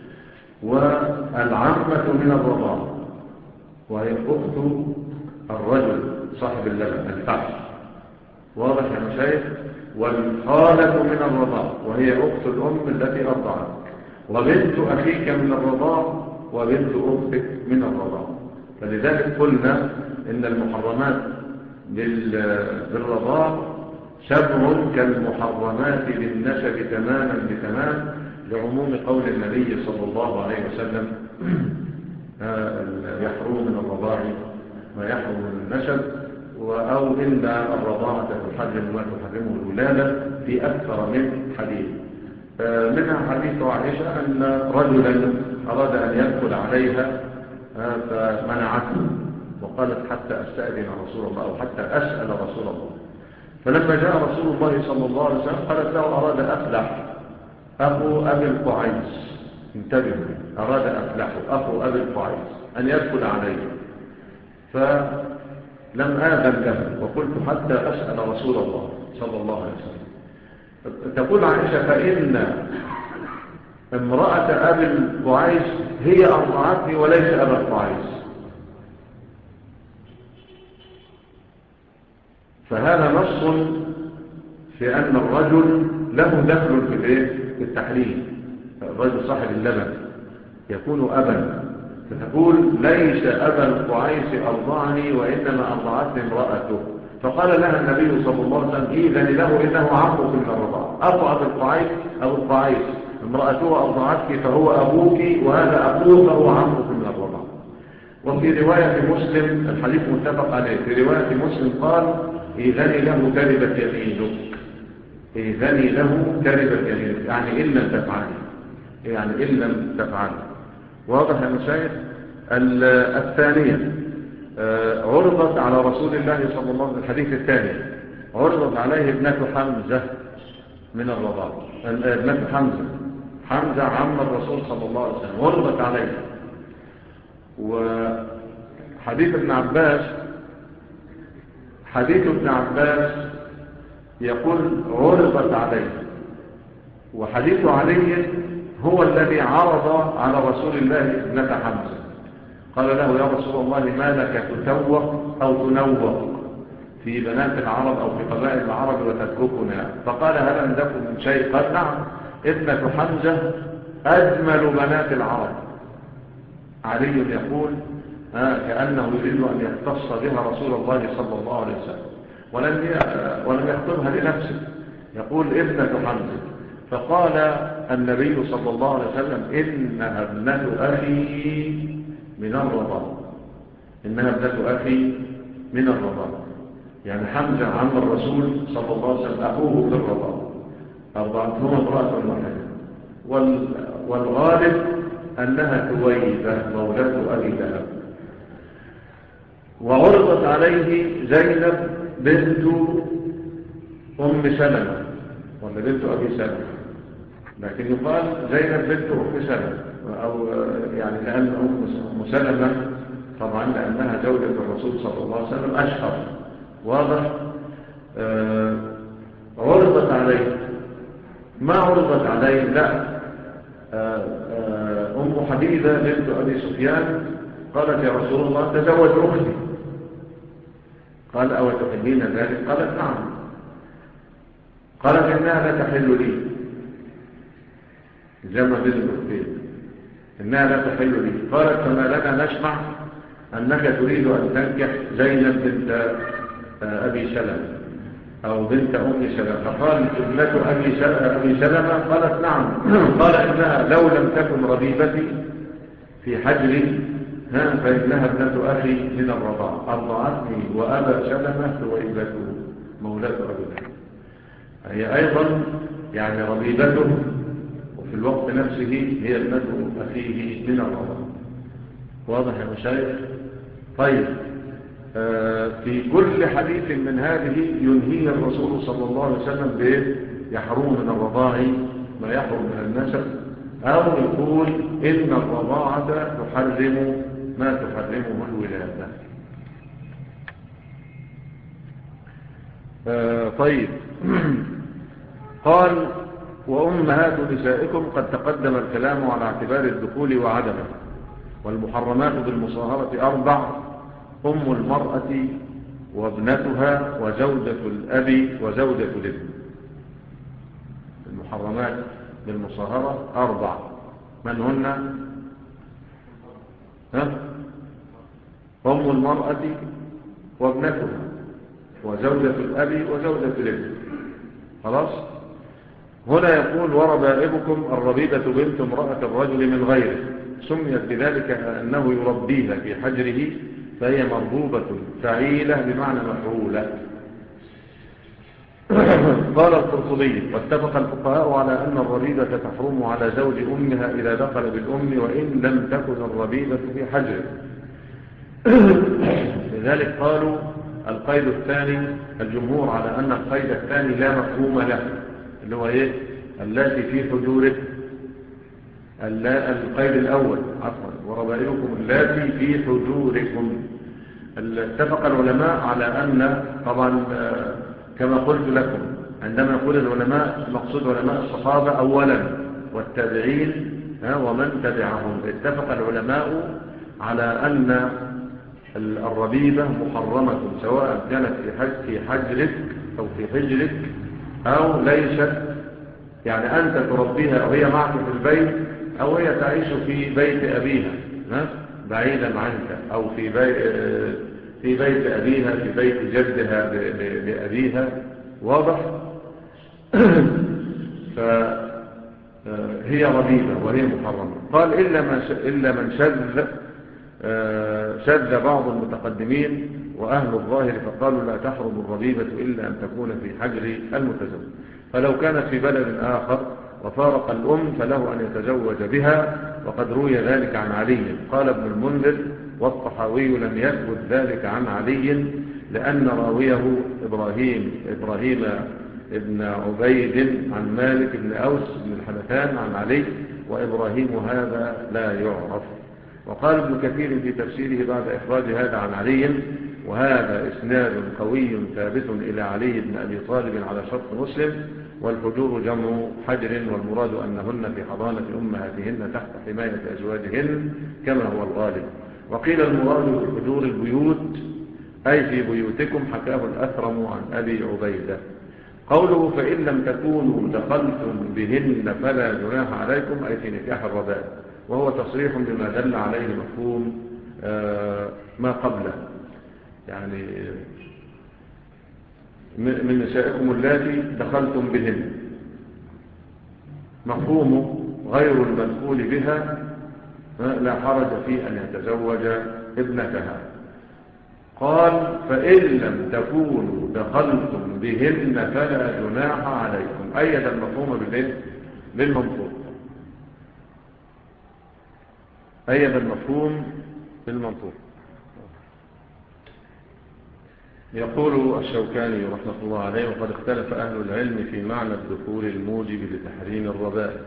والعمة من الرضاع وهي أخت الرجل صاحب اللبن الفحش. واضح يا مشايخ؟ والخالة من الرضاع وهي أخت الأم التي أرضعت، وبنت أخيك من الرضاع وبنت أختك من الرضاع. فلذلك قلنا إن المحرمات بالرضاع سبع كالمحرمات بالنسب تماما بتمام، لعموم قول النبي صلى الله عليه وسلم يحرم من الرضاع ما يحرم من النسب، أو إن الرضاعة تحرم ما تحرمه الولادة في أكثر من حديث. منها حديث عائشة أن رجلا أراد أن يدخل عليها فمنعته وقالت حتى أستأذن رسول الله أو حتى أسأل رسول الله. فلما جاء رسول الله صلى الله عليه وسلم قالت له أراد أفلح أخو أبي القعيس، انتبهوا، أراد أفلح أخو أبي القعيس أن يدخل عليه، فلم آذن له وقلت حتى أسأل رسول الله صلى الله عليه وسلم. تقول عائشة فإن امرأة أبي القعيس هي أرضعتني وليس أبا القعيس، فهذا نص في أن الرجل له دخل في التحريم. الرجل صاحب اللبن يكون أبا، فتقول ليس أبا القعيس أرضعني وإنما أرضعتني امرأته، فقال لها النبي صلى الله عليه وسلم إذن له إنه عمك من الرضاعة. أخو أبي القعيس أبو القعيس امرأته أرضعتك فهو أبوك، وهذا أخوه فهو عمك من الرضاعة. وفي رواية مسلم الحديث متفق عليه، في رواية مسلم قال إذن له تربت يمينك، إذن له تربت يمينك، يعني إن لم تفعل، يعني إن لم تفعل. واضح يا مشايخ؟ الثانية عرضت على رسول الله صلى الله عليه وسلم، الحديث الثاني عرضت عليه ابنة حمزة من الرضاعة، ابنة حمزة حمزة عم الرسول صلى الله عليه وسلم عرضت عليه. وحديث ابن عباس حديث ابن عباس يقول عرضت عليه، وحديث علي هو الذي عرض على رسول الله ابنة حمزة، قال له يا رسول الله ما لك تتوق أو تنوق في بنات العرب أو في قبائل العرب وتتركنا؟ فقال هل عندكم من شيء؟ قال نعم، ابنة حمزة أجمل بنات العرب. علي يقول آه كأنه يريد أن يختص بها رسول الله صلى الله عليه وسلم، ولم ولم يخطبها لنفسه، يقول ابنة حمزة. فقال النبي صلى الله عليه وسلم إنها ابنة أخي من الرضاعة، إنها ابنة أخي من الرضاعة، يعني حمزة عم الرسول صلى الله عليه وسلم أخوه في الرضاعة، أرضعتهما امرأة واحدة. والغالب أنها ثويبة مولاة أبي لهب. وعرضت عليه زينب بنت أم سلمة ولا بنت أبي سلمة، لكن يقال زينب بنت أم سلمة، أو يعني لأن أم سلمة طبعا لأنها زوجة الرسول صلى الله عليه وسلم أشهر. واضح؟ آه عرضت عليه، ما عرضت عليه لا آه آه أم حبيبة بنت أبي سفيان قالت يا رسول الله تزوج أختي، قال أو تحبين ذلك؟ قالت نعم. قالت إنها لا تحل لي، جمع بين الأختين، إنها لا تحل لي. قالت فما لنا نسمع أنك تريد أن تنكح زينب بنت أبي سلمة أو بنت أم سلمة؟ فقال ابنة أبي سلمة؟ قالت نعم. قال إنها لو لم تكن ربيبتي في حجري فإنها ابنة أخي من الرضاعة، أرضعتني وأبا سلمة ثويبته مولاة أبي لهب، هي أيضا يعني ربيبته، وفي الوقت نفسه هي ابنة أخيه من الرضاعة. واضح يا مشايخ؟ طيب آه في كل حديث من هذه ينهي الرسول صلى الله عليه وسلم بإيه؟ يحرم من الرضاع ما يحرم من النسب، أو يقول إن الرضاعة تحرم ما تحرمه الولادة. آه طيب قال وأمهات نسائكم قد تقدم الكلام على اعتبار الدخول وعدمه، والمحرمات بالمصاهرة أربع: أم المرأة وابنتها وزوجة الأب وزوجة الابن. المحرمات بالمصاهرة أربع، من هن؟ ها؟ أم المرأة وابنتها وزوجة الأب وزوجة الابن. خلاص؟ هنا يقول وربائبكم الربيبة بنت امرأة الرجل من غيره، سميت بذلك أنه يربيها في حجره فهي مربوبة فعيلة بمعنى مفعولة. قال القرطبي واتفق الفقهاء على أن الربيبة تحرم على زوج أمها إذا دخل بالأم وإن لم تكن الربيبة في حجره. لذلك قالوا القيد الثاني، الجمهور على أن القيد الثاني لا مفهوم له، اللي هو إيه؟ التي في حجورك. القيد الأول عفوا وربائبكم التي في حجوركم. اتفق العلماء على أن طبعا كما قلت لكم عندما يقول العلماء المقصود علماء الصحابة أولا والتابعين ومن تبعهم، اتفق العلماء على أن الربيبة محرمة سواء كانت في حجرك أو في حجرك أو ليست، يعني أنت تربيها أو هي معك في البيت أو هي تعيش في بيت أبيها بعيدا عنك أو في بيت في بيت أبيها في بيت جدها لأبيها، واضح. فهي ربيبة وهي محرمة. قال إلا, ما إلا من شذ شذ بعض المتقدمين وأهل الظاهر فقالوا لا تحرم الربيبة إلا أن تكون في حجر المتزوج، فلو كانت في بلد آخر وفارق الأم فله أن يتزوج بها، وقد روي ذلك عن علي. قال ابن المنذر والطحاوي لم يثبت ذلك عن علي لأن راويه إبراهيم إبراهيم ابن عبيد عن مالك بن أوس بن الحنفان عن علي، وإبراهيم هذا لا يعرف. وقال ابن كثير في تفسيره بعد إخراج هذا عن علي وهذا إسناد قوي ثابت إلى علي بن أبي طالب على شرط مسلم، والحجور جمع حجر، والمراد أنهن في حضانة أمهاتهن تحت حماية أزواجهن كما هو الغالب. وقيل المراد بحجور البيوت أي في بيوتكم، حكاه الأثرم عن أبي عبيدة. قوله فإن لم تكونوا دخلتم بهن فلا جناح عليكم أي في نكاح الربائب، وهو تصريح بما دل عليه مفهوم ما قبله، يعني من نسائكم اللاتي دخلتم بهن، مفهومه غير المدخول بها لا حرج في أن يتزوج ابنتها. قال فإن لم تكونوا دخلتم بهن فلا جناح عليكم، أيد المفهوم بالمنطوق، أيد المفهوم بالمنطوق. يقول الشوكاني رحمة الله عليه وقد اختلف أهل العلم في معنى الدخول الموجب لتحريم الربائب،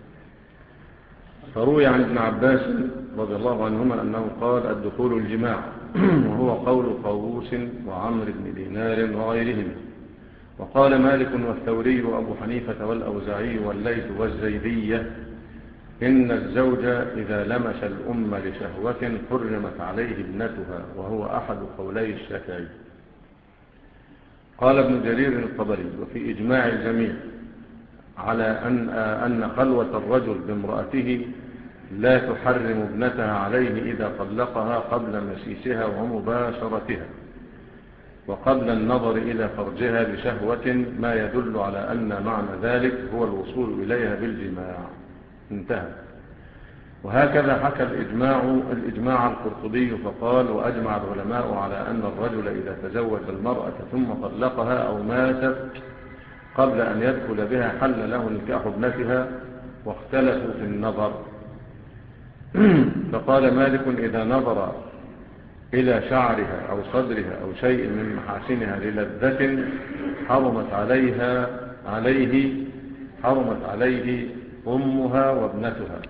فروي عن ابن عباس رضي الله عنهما أنه قال الدخول الجماع، وهو قول طاووس وعمر بن دينار وغيرهم. وقال مالك والثوري وأبو حنيفة والأوزاعي والليث والزيدية إن الزوج إذا لمس الأم لشهوة حرمت عليه ابنتها، وهو أحد قولي الشافعي. قال ابن جرير الطبري وفي إجماع الجميع على أن, أن خلوة الرجل بامرأته لا تحرم ابنتها عليه إذا طلقها قبل مسيسها ومباشرتها وقبل النظر إلى فرجها بشهوة، ما يدل على أن معنى ذلك هو الوصول إليها بالجماع. انتهى. وهكذا حكى الإجماع الإجماع القرطبي فقال وأجمع العلماء على أن الرجل إذا تزوج المرأة ثم طلقها أو ماتت قبل أن يدخل بها حل له نكاح ابنتها، واختلفوا في النظر. فقال مالك إذا نظر إلى شعرها أو صدرها أو شيء من محاسنها للذة حرمت عليها عليه حرمت عليه أمها وابنتها.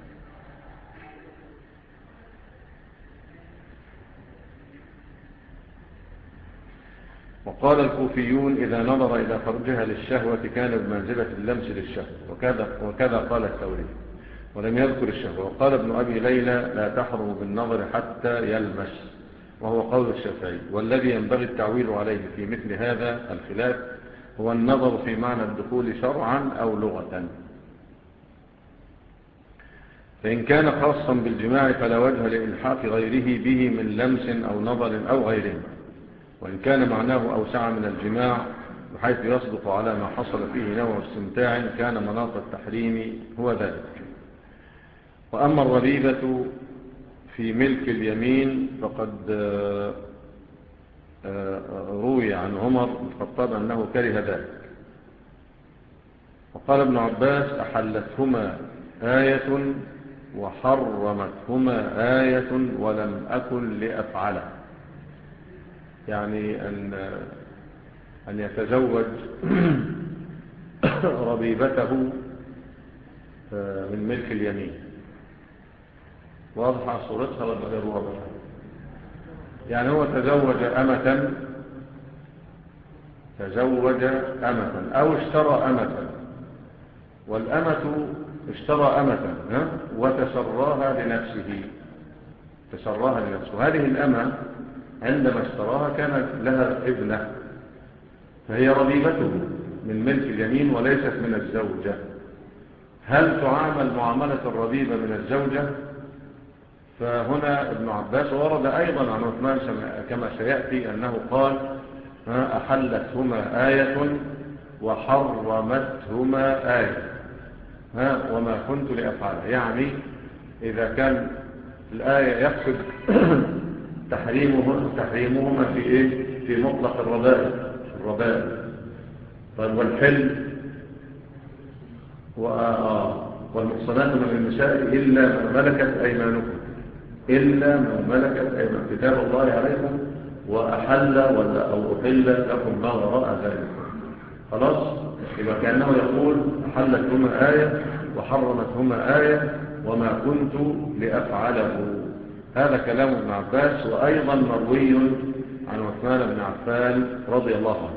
وقال الكوفيون إذا نظر إلى فرجها للشهوة كان بمنزلة اللمس للشهوة، وكذا, وكذا قال الثوري ولم يذكر الشهوة. وقال ابن أبي ليلى لا تحرم بالنظر حتى يلمس، وهو قول الشافعي. والذي ينبغي التعويل عليه في مثل هذا الخلاف هو النظر في معنى الدخول شرعا أو لغة، فإن كان خاصا بالجماع فلا وجه لإلحاق غيره به من لمس أو نظر أو غيرهما، وإن كان معناه أوسع من الجماع بحيث يصدق على ما حصل فيه نوع استمتاع كان مناط التحريم هو ذلك. وأما الربيبة في ملك اليمين فقد روي عن عمر بن الخطاب أنه كره ذلك. وقال ابن عباس أحلتهما آية وحرمتهما آية ولم أكن لأفعله، يعني أن, أن يتزوج ربيبته من ملك اليمين. واضحة صورتها ولا غير واضحة؟ يعني هو تزوج أمة تزوج أمة أو اشترى أمة، والأمة اشترى أمة وتسراها لنفسه تسراها لنفسه. هذه الأمة عندما اشتراها كانت لها ابنة، فهي ربيبته من ملك اليمين وليست من الزوجة. هل تعامل معاملة الربيبة من الزوجة فهنا ابن عباس ورد أيضا عن عثمان كما سيأتي أنه قال أحلتهما آية وحرمتهما آية ها وما كنت لأفعله. يعني إذا كان الآية يقصد تحريمه تحريمهما في إيه؟ في مطلق الربائل الربائل طيب والحل والمحصنات من النساء إلا ما ملكت أيمانكم إلا ما ملكت أيمانكم كتاب الله عليكم وأحل ولا أو أحل لكم ما وراء ذلك. خلاص يبقى كأنه يقول أحلتهما آية وحرمتهما آية وما كنت لأفعله. هذا كلام ابن عباس وأيضا مروي عن عثمان بن عفان رضي الله عنه.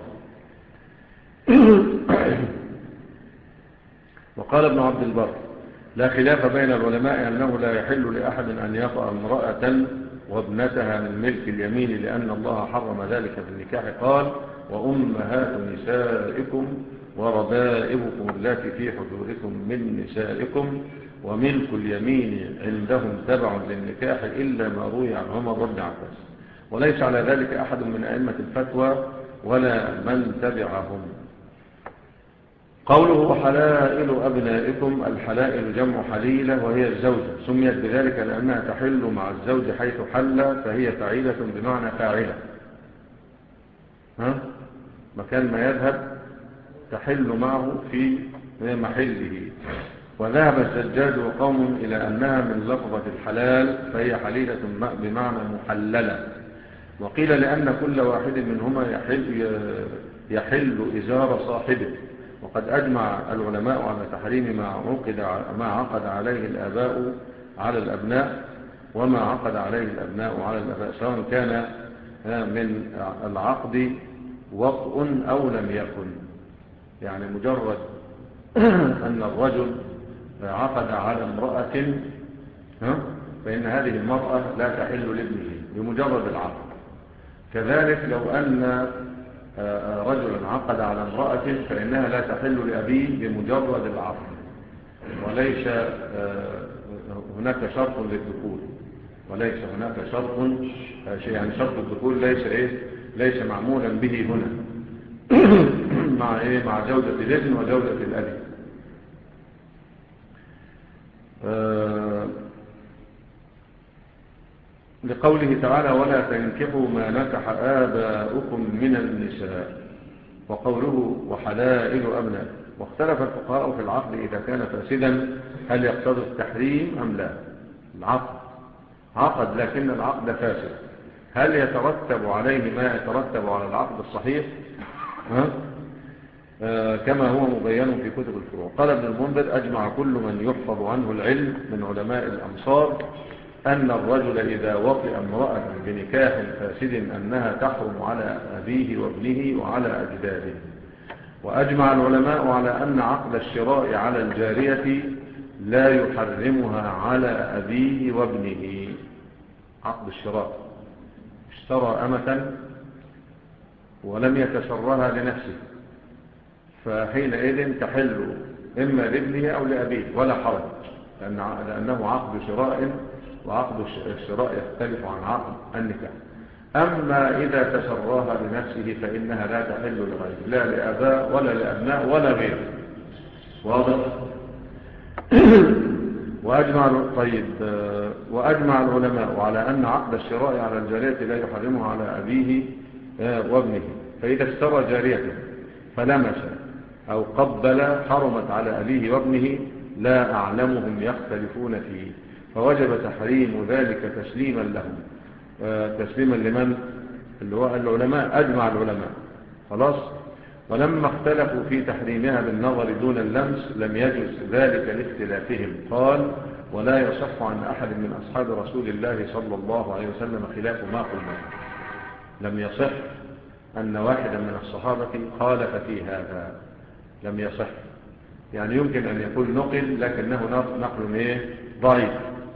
وقال ابن عبد البر لا خلاف بين العلماء أنه لا يحل لأحد أن يطأ امرأة وابنتها من ملك اليمين لأن الله حرم ذلك في النكاح. قال وأمهات نسائكم وربائبكم التي في حجوركم من نسائكم وملك اليمين عندهم تبع للنكاح إلا ما روي عن عمر بن عباس. وليس على ذلك أحد من أئمة الفتوى ولا من تبعهم. قوله وحلائل أبنائكم الحلائل جمع حليلة وهي الزوجة سميت بذلك لأنها تحل مع الزوج حيث حل فهي فعيلة بمعنى فاعلة ها؟ مكان ما يذهب تحل معه في محله. وذهب الزجاج وقوم إلى أنها من لفظة الحلال فهي حليلة بمعنى محللة. وقيل لأن كل واحد منهما يحل, يحل إزار صاحبه. وقد أجمع العلماء على تحريم ما عقد, ما عقد عليه الآباء على الأبناء وما عقد عليه الأبناء على الآباء سواء كان من العقد وطء أو لم يكن. يعني مجرد أن الرجل عقد على امرأة فإن هذه المرأة لا تحل لابنه بمجرد العقد. كذلك لو أن رجلا عقد على امرأة فإنها لا تحل لأبيه بمجرد العقد وليس هناك شرط للدخول وليس هناك شرط يعني شرط الدخول ليس إيه ليس معمولا به هنا مع إيه مع جودة الابن وجودة الأب. أه لقوله تعالى ولا تنكحوا ما نكح آباؤكم من النساء. وقوله وحلائل أبناء. واختلف الفقهاء في العقد إذا كان فاسدا هل يقتضي التحريم أم لا. العقد عقد لكن العقد فاسد هل يترتب عليه ما يترتب على العقد الصحيح ها؟ آه كما هو مبين في كتب الفروع. قال ابن المنذر أجمع كل من يحفظ عنه العلم من علماء الأمصار أن الرجل إذا وطئ امرأة بنكاح فاسد أنها تحرم على أبيه وابنه وعلى أجداده. وأجمع العلماء على أن عقد الشراء على الجارية لا يحرمها على أبيه وابنه. عقد الشراء اشترى أمة ولم يتسرها لنفسه فحينئذ تحل إما لابنه أو لأبيه ولا حرج لأنه عقد شراء وعقد الشراء يختلف عن عقد النكاح. أما إذا تسراها لنفسه فإنها لا تحل لغيره لا لأباء ولا لأبناء ولا غيره. واضح. وأجمع طيب وأجمع العلماء على أن عقد الشراء على الجارية لا يحرمه على أبيه وابنه. فإذا اشترى جاريته فلمس أو قبل حرمت على أبيه وابنه لا أعلمهم يختلفون فيه فوجب تحريم ذلك تسليما لهم. تسليما لمن؟ اللي هو العلماء أجمع العلماء. خلاص. ولما اختلفوا في تحريمها بالنظر دون اللمس لم يجوز ذلك لاختلافهم. قال ولا يصح عن أحد من أصحاب رسول الله صلى الله عليه وسلم خلاف ما قلنا. لم يصح أن واحدا من الصحابة خالف في هذا. لم يصح يعني يمكن أن يقول نقل لكنه نقل إيه؟ ضعيف.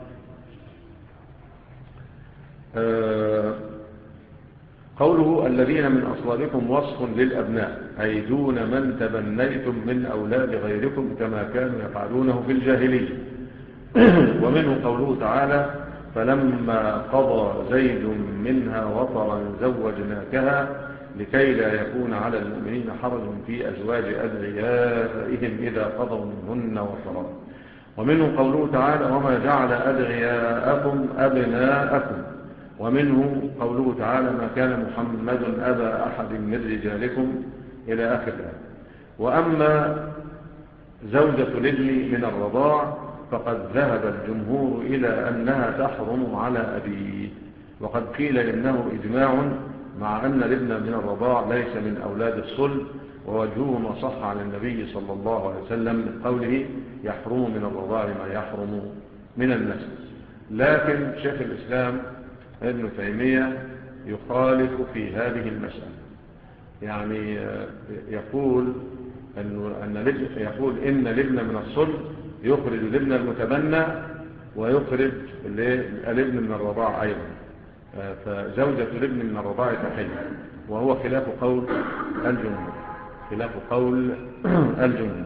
أه قوله الذين من أصلابكم وصف للأبناء أي دون من تبنيتم من أولاد غيركم كما كانوا يفعلونه في الجاهلية. ومنه قوله تعالى فلما قضى زيد منها وطرا زوجناكها لكي لا يكون على المؤمنين حرج في أزواج أدعيائهم إذا قضوا منهن وطرا. ومنه قوله تعالى وما جعل أدعياءكم أبناءكم. ومنه قوله تعالى ما كان محمد أبا أحد من رجالكم إلى آخر الآية. وأما زوجة الابن من الرضاع فقد ذهب الجمهور إلى أنها تحرم على أبيه، وقد قيل إنه إجماع مع أن الابن من الرضاع ليس من أولاد الصلب، ووجهه ما صح عن النبي صلى الله عليه وسلم من قوله يحرم من الرضاع ما يحرم من النسب. لكن شيخ الإسلام ابن تيمية يخالف في هذه المسألة، يعني يقول أن أن يقول إن الابن من الصلب يخرج الابن المتبنى ويخرج الابن من الرضاع أيضا، فزوجة الابن من الرضاع تحل، وهو خلاف قول الجمهور خلاف قول الجمهور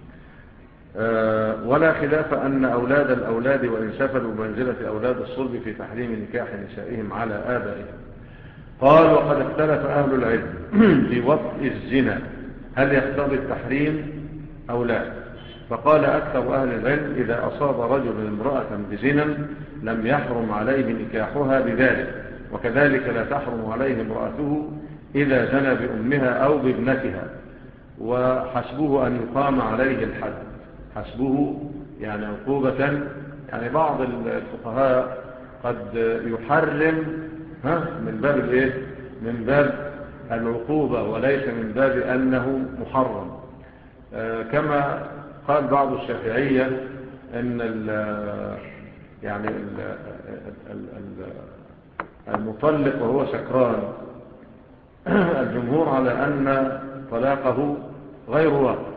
ولا خلاف أن أولاد الأولاد وإن سفلوا بمنزلة أولاد الصلب في تحريم نكاح نسائهم على آبائهم. قال وقد اختلف أهل العلم في وطء الزنا هل يقتضي التحريم أو لا، فقال أكثر أهل العلم إذا أصاب رجل امرأة بزنا لم يحرم عليه نكاحها بذلك، وكذلك لا تحرم عليه امرأته إذا زنى بأمها أو بابنتها، وحسبه أن يقام عليه الحد. حسبه يعني عقوبة، يعني بعض الفقهاء قد يحرم ها من باب الايه من باب العقوبة وليس من باب أنه محرم، آه كما قال بعض الشافعية أن ال يعني ال ال ال المطلق وهو سكران الجمهور على أن طلاقه غير واقع.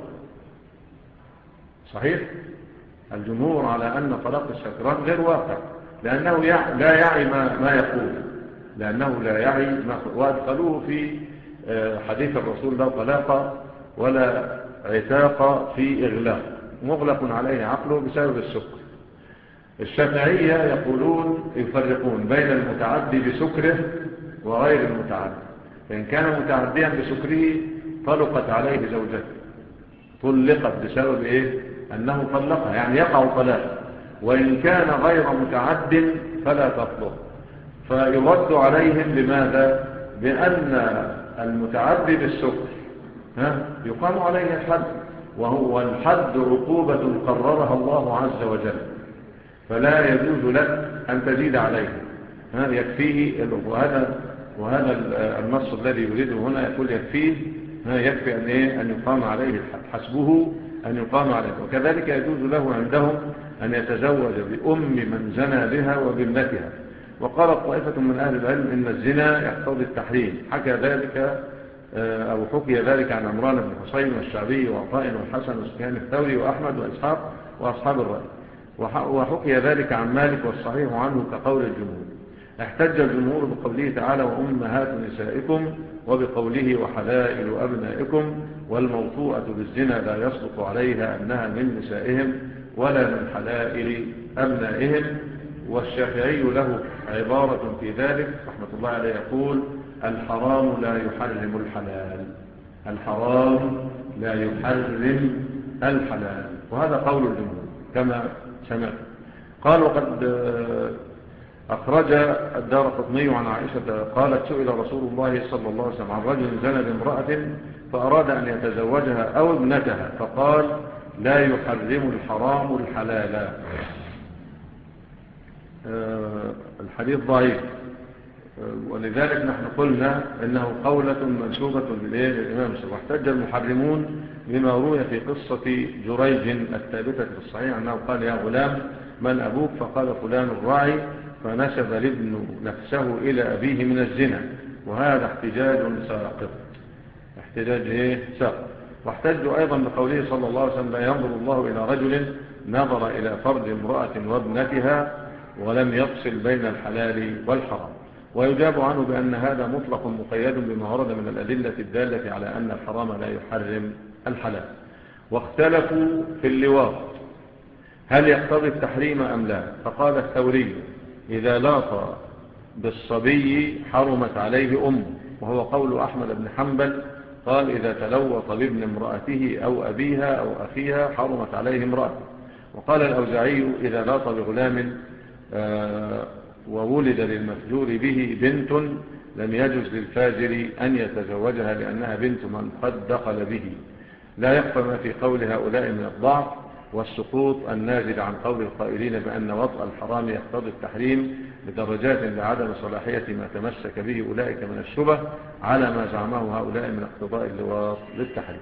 صحيح، الجمهور على أن طلاق السكران غير واقع لأنه لا يعي ما, ما يقول لأنه لا يعي ما وأدخلوه في حديث الرسول لا طلاق ولا عتاق في إغلاق، مغلق عليه عقله بسبب السكر. الشافعية يقولون يفرقون بين المتعدي بسكره وغير المتعدي، فإن كان متعديا بسكره طلقت عليه زوجته، طلقت بسبب إيه؟ أنه طلقها، يعني يقع طلاق. وإن كان غير متعد فلا تطلق، فيرد عليهم بماذا؟ بأن المتعدي بالسكر ها يقام عليه الحد، وهو الحد عقوبة قررها الله عز وجل، فلا يجوز لك أن تزيد عليه، ها يكفيه. وهذا وهذا النص الذي يريده هنا يقول يكفيه، ها يكفي أن إيه؟ أن يقام عليه الحد، حسبه أن يقام عليه. وكذلك يجوز له عندهم أن يتزوج بأم من زنى بها وبابنتها. وقالت طائفة من أهل العلم إن الزنا يقتضي التحريم، حكى ذلك أو حكي ذلك عن عمران بن حسين والشعبي وعطاء والحسن وسفيان الثوري وأحمد وإسحاق وأصحاب الرأي، وحكي ذلك عن مالك والصحيح عنه كقول الجمهور. احتج الجمهور بقوله تعالى وأمهات نسائكم وبقوله وحلائل أبنائكم، والموطوءة بالزنا لا يصدق عليها أنها من نسائهم ولا من حلائل أبنائهم. والشافعي له عبارة في ذلك رحمة الله عليه يقول الحرام لا يحرم الحلال، الحرام لا يحرم الحلال، وهذا قول الجمهور كما سمعت. قال وقد أخرج الدارقطني عن عائشة قالت سئل رسول الله صلى الله عليه وسلم عن رجل زنى بامرأة فأراد أن يتزوجها أو ابنتها فقال لا يحرم الحرام الحلال. الحديث ضعيف، ولذلك نحن قلنا إنه قولة منسوبة للإمام مسلم. واحتج المحرمون بما روي في قصة جريج الثابتة في الصحيح أنه قال يا غلام من أبوك؟ فقال فلان الراعي، فنسب الابن نفسه إلى أبيه من الزنا، وهذا احتجاج ساقط، احتجاج ايه ساقط. واحتجوا أيضا بقوله صلى الله عليه وسلم لا ينظر الله إلى رجل نظر إلى فرج امرأة وابنتها ولم يفصل بين الحلال والحرام. ويجاب عنه بأن هذا مطلق مقيد بما ورد من الأدلة الدالة على أن الحرام لا يحرم الحلال. واختلفوا في اللواط هل يقتضي التحريم أم لا، فقال الثوري إذا لاط بالصبي حرمت عليه أمه، وهو قول أحمد بن حنبل قال إذا تلوط بابن امرأته أو أبيها أو أخيها حرمت عليه امرأته. وقال الأوزاعي إذا لاط بغلام وولد للمفجور به بنت لم يجوز للفاجر أن يتزوجها لأنها بنت من قد دخل به. لا يخفى ما في قول هؤلاء من الضعف والسقوط النازل عن قول القائلين بأن وطأ الحرام يقتضي التحريم بدرجات لعدم صلاحية ما تمسك به أولئك من الشبه على ما زعمه هؤلاء من اقتضاء اللواط للتحريم.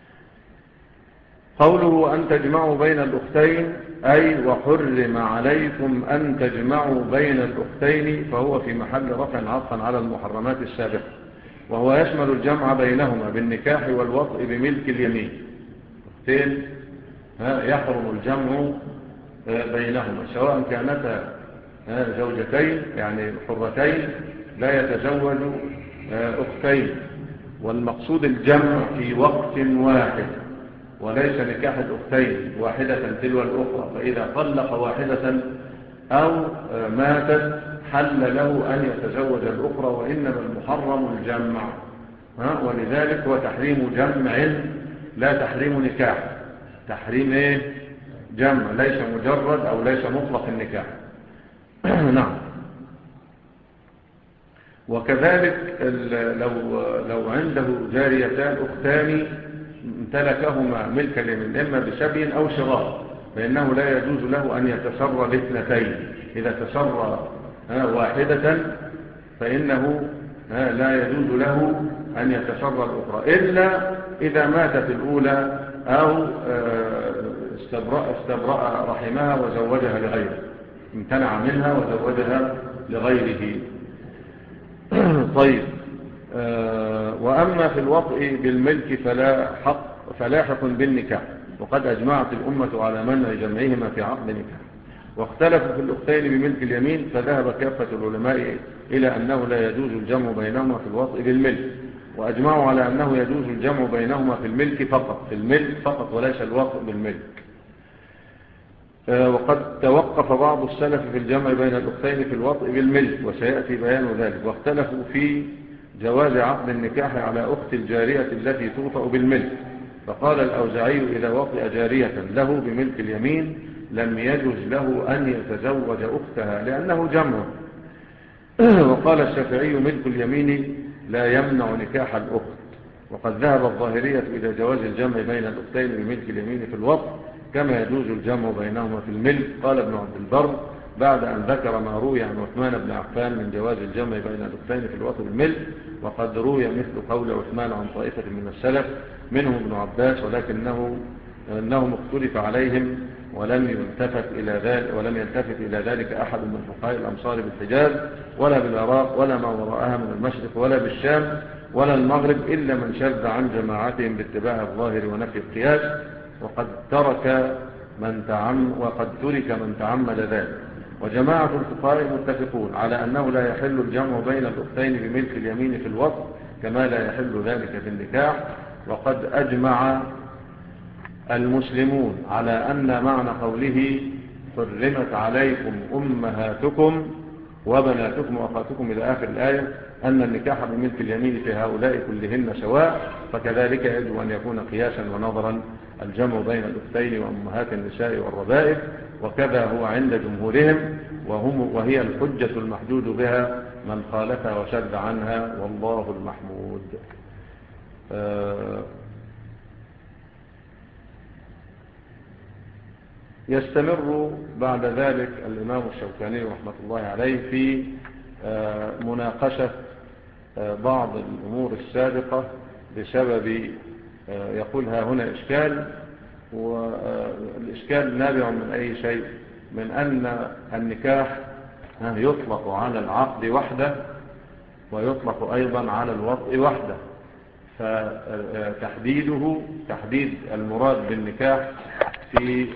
قوله أن تجمعوا بين الأختين أي وحرم عليكم أن تجمعوا بين الأختين، فهو في محل رفع عطفا على المحرمات السابقة، وهو يشمل الجمع بينهما بالنكاح والوطء بملك اليمين. أختين يحرم الجمع بينهما سواء كانتا زوجتين يعني حرتين لا يتزوج أختين، والمقصود الجمع في وقت واحد وليس نكاح الأختين واحدة تلو الأخرى، فإذا طلق واحدة أو ماتت حل له أن يتزوج الأخرى، وإنما المحرم الجمع، ولذلك هو تحريم جمع لا تحريم نكاح، تحريم إيه؟ جمع، ليس مجرد أو ليس مطلق النكاح. نعم. وكذلك لو, لو عنده جاريتان أختان امتلكهما ملك اليمين إما بسبي أو شراء، فإنه لا يجوز له أن يتسرى باثنتين. إذا تسرى واحدة فإنه لا يجوز له أن يتسرى الأخرى إلا إذا ماتت الأولى أو استبرأ, استبرأ رحمها وزوجها لغيره، امتنع منها وزوجها لغيره. طيب. وأما في الوطء بالملك فلا حق فلاحق بالنكاح، وقد أجمعت الأمة على منع جمعهما في عقد نكاح. واختلفوا في الأختين بملك اليمين، فذهب كافة العلماء إلى أنه لا يجوز الجمع بينهما في الوطء بالملك، وأجمعوا على أنه يجوز الجمع بينهما في الملك فقط، في الملك فقط وليس الوطء بالملك. وقد توقف بعض السلف في الجمع بين الأختين في الوطء بالملك، وسيأتي بيان ذلك. واختلفوا في جواز عقد النكاح على أخت الجارية التي توطأ بالملك، فقال الأوزاعي إذا وطئ جارية له بملك اليمين لم يجوز له أن يتزوج أختها لأنه جمع. وقال الشافعي ملك اليمين لا يمنع نكاح الأخت. وقد ذهب الظاهرية إلى جواز الجمع بين الأختين بملك اليمين في الوطء كما يجوز الجمع بينهما في الملك. قال ابن عبد البر بعد أن ذكر ما روي عن عثمان بن عفان من جواز الجمع بين الأختين في الوطء بالملك، وقد روي مثل قول عثمان عن طائفة من السلف منهم ابن عباس، ولكنه أنهم اختلف عليهم ولم يلتفت إلى ذلك ولم يلتفت إلى ذلك أحد من فقهاء الأمصار بالحجاز ولا بالعراق ولا ما وراءها من المشرق ولا بالشام ولا المغرب إلا من شذ عن جماعتهم باتباع الظاهر ونفي القياس، وقد ترك من تعم وقد ترك من تعمد ذلك. وجماعة الفقهاء متفقون على أنه لا يحل الجمع بين الأختين بملك اليمين في الوطء كما لا يحل ذلك في النكاح. وقد أجمع المسلمون على أن معنى قوله حرمت عليكم أمهاتكم وبناتكم وأخواتكم إلى آخر الآية أن النكاح بملك اليمين في هؤلاء كلهن سواء، فكذلك يجب أن يكون قياسا ونظرا الجمع بين الأختين وأمهات النساء والربائب، وكذا هو عند جمهورهم، وهم وهي الحجة المحدود بها من خالفها وشد عنها والله المحمود. آه يستمر بعد ذلك الإمام الشوكاني رحمة الله عليه في مناقشة بعض الأمور السابقة بسبب يقول ها هنا إشكال، والإشكال نابع من أي شيء؟ من أن النكاح يطلق على العقد وحده ويطلق أيضا على الوطء وحده، فتحديده تحديد المراد بالنكاح في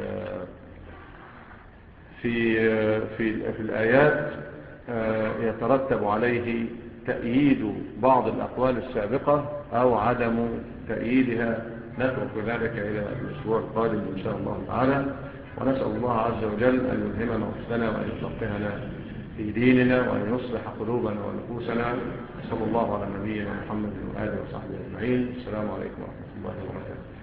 في في في الآيات يترتب عليه تأييد بعض الأقوال السابقة أو عدم تأييدها. نترك ذلك إلى الأسبوع القادم إن شاء الله تعالى، ونسأل الله عز وجل أن يلهمنا رشدنا وأن يفقهنا في ديننا وأن يصلح قلوبنا ونفوسنا. صلى الله على نبينا محمد وآله وصحبه أجمعين. السلام عليكم ورحمة الله وبركاته.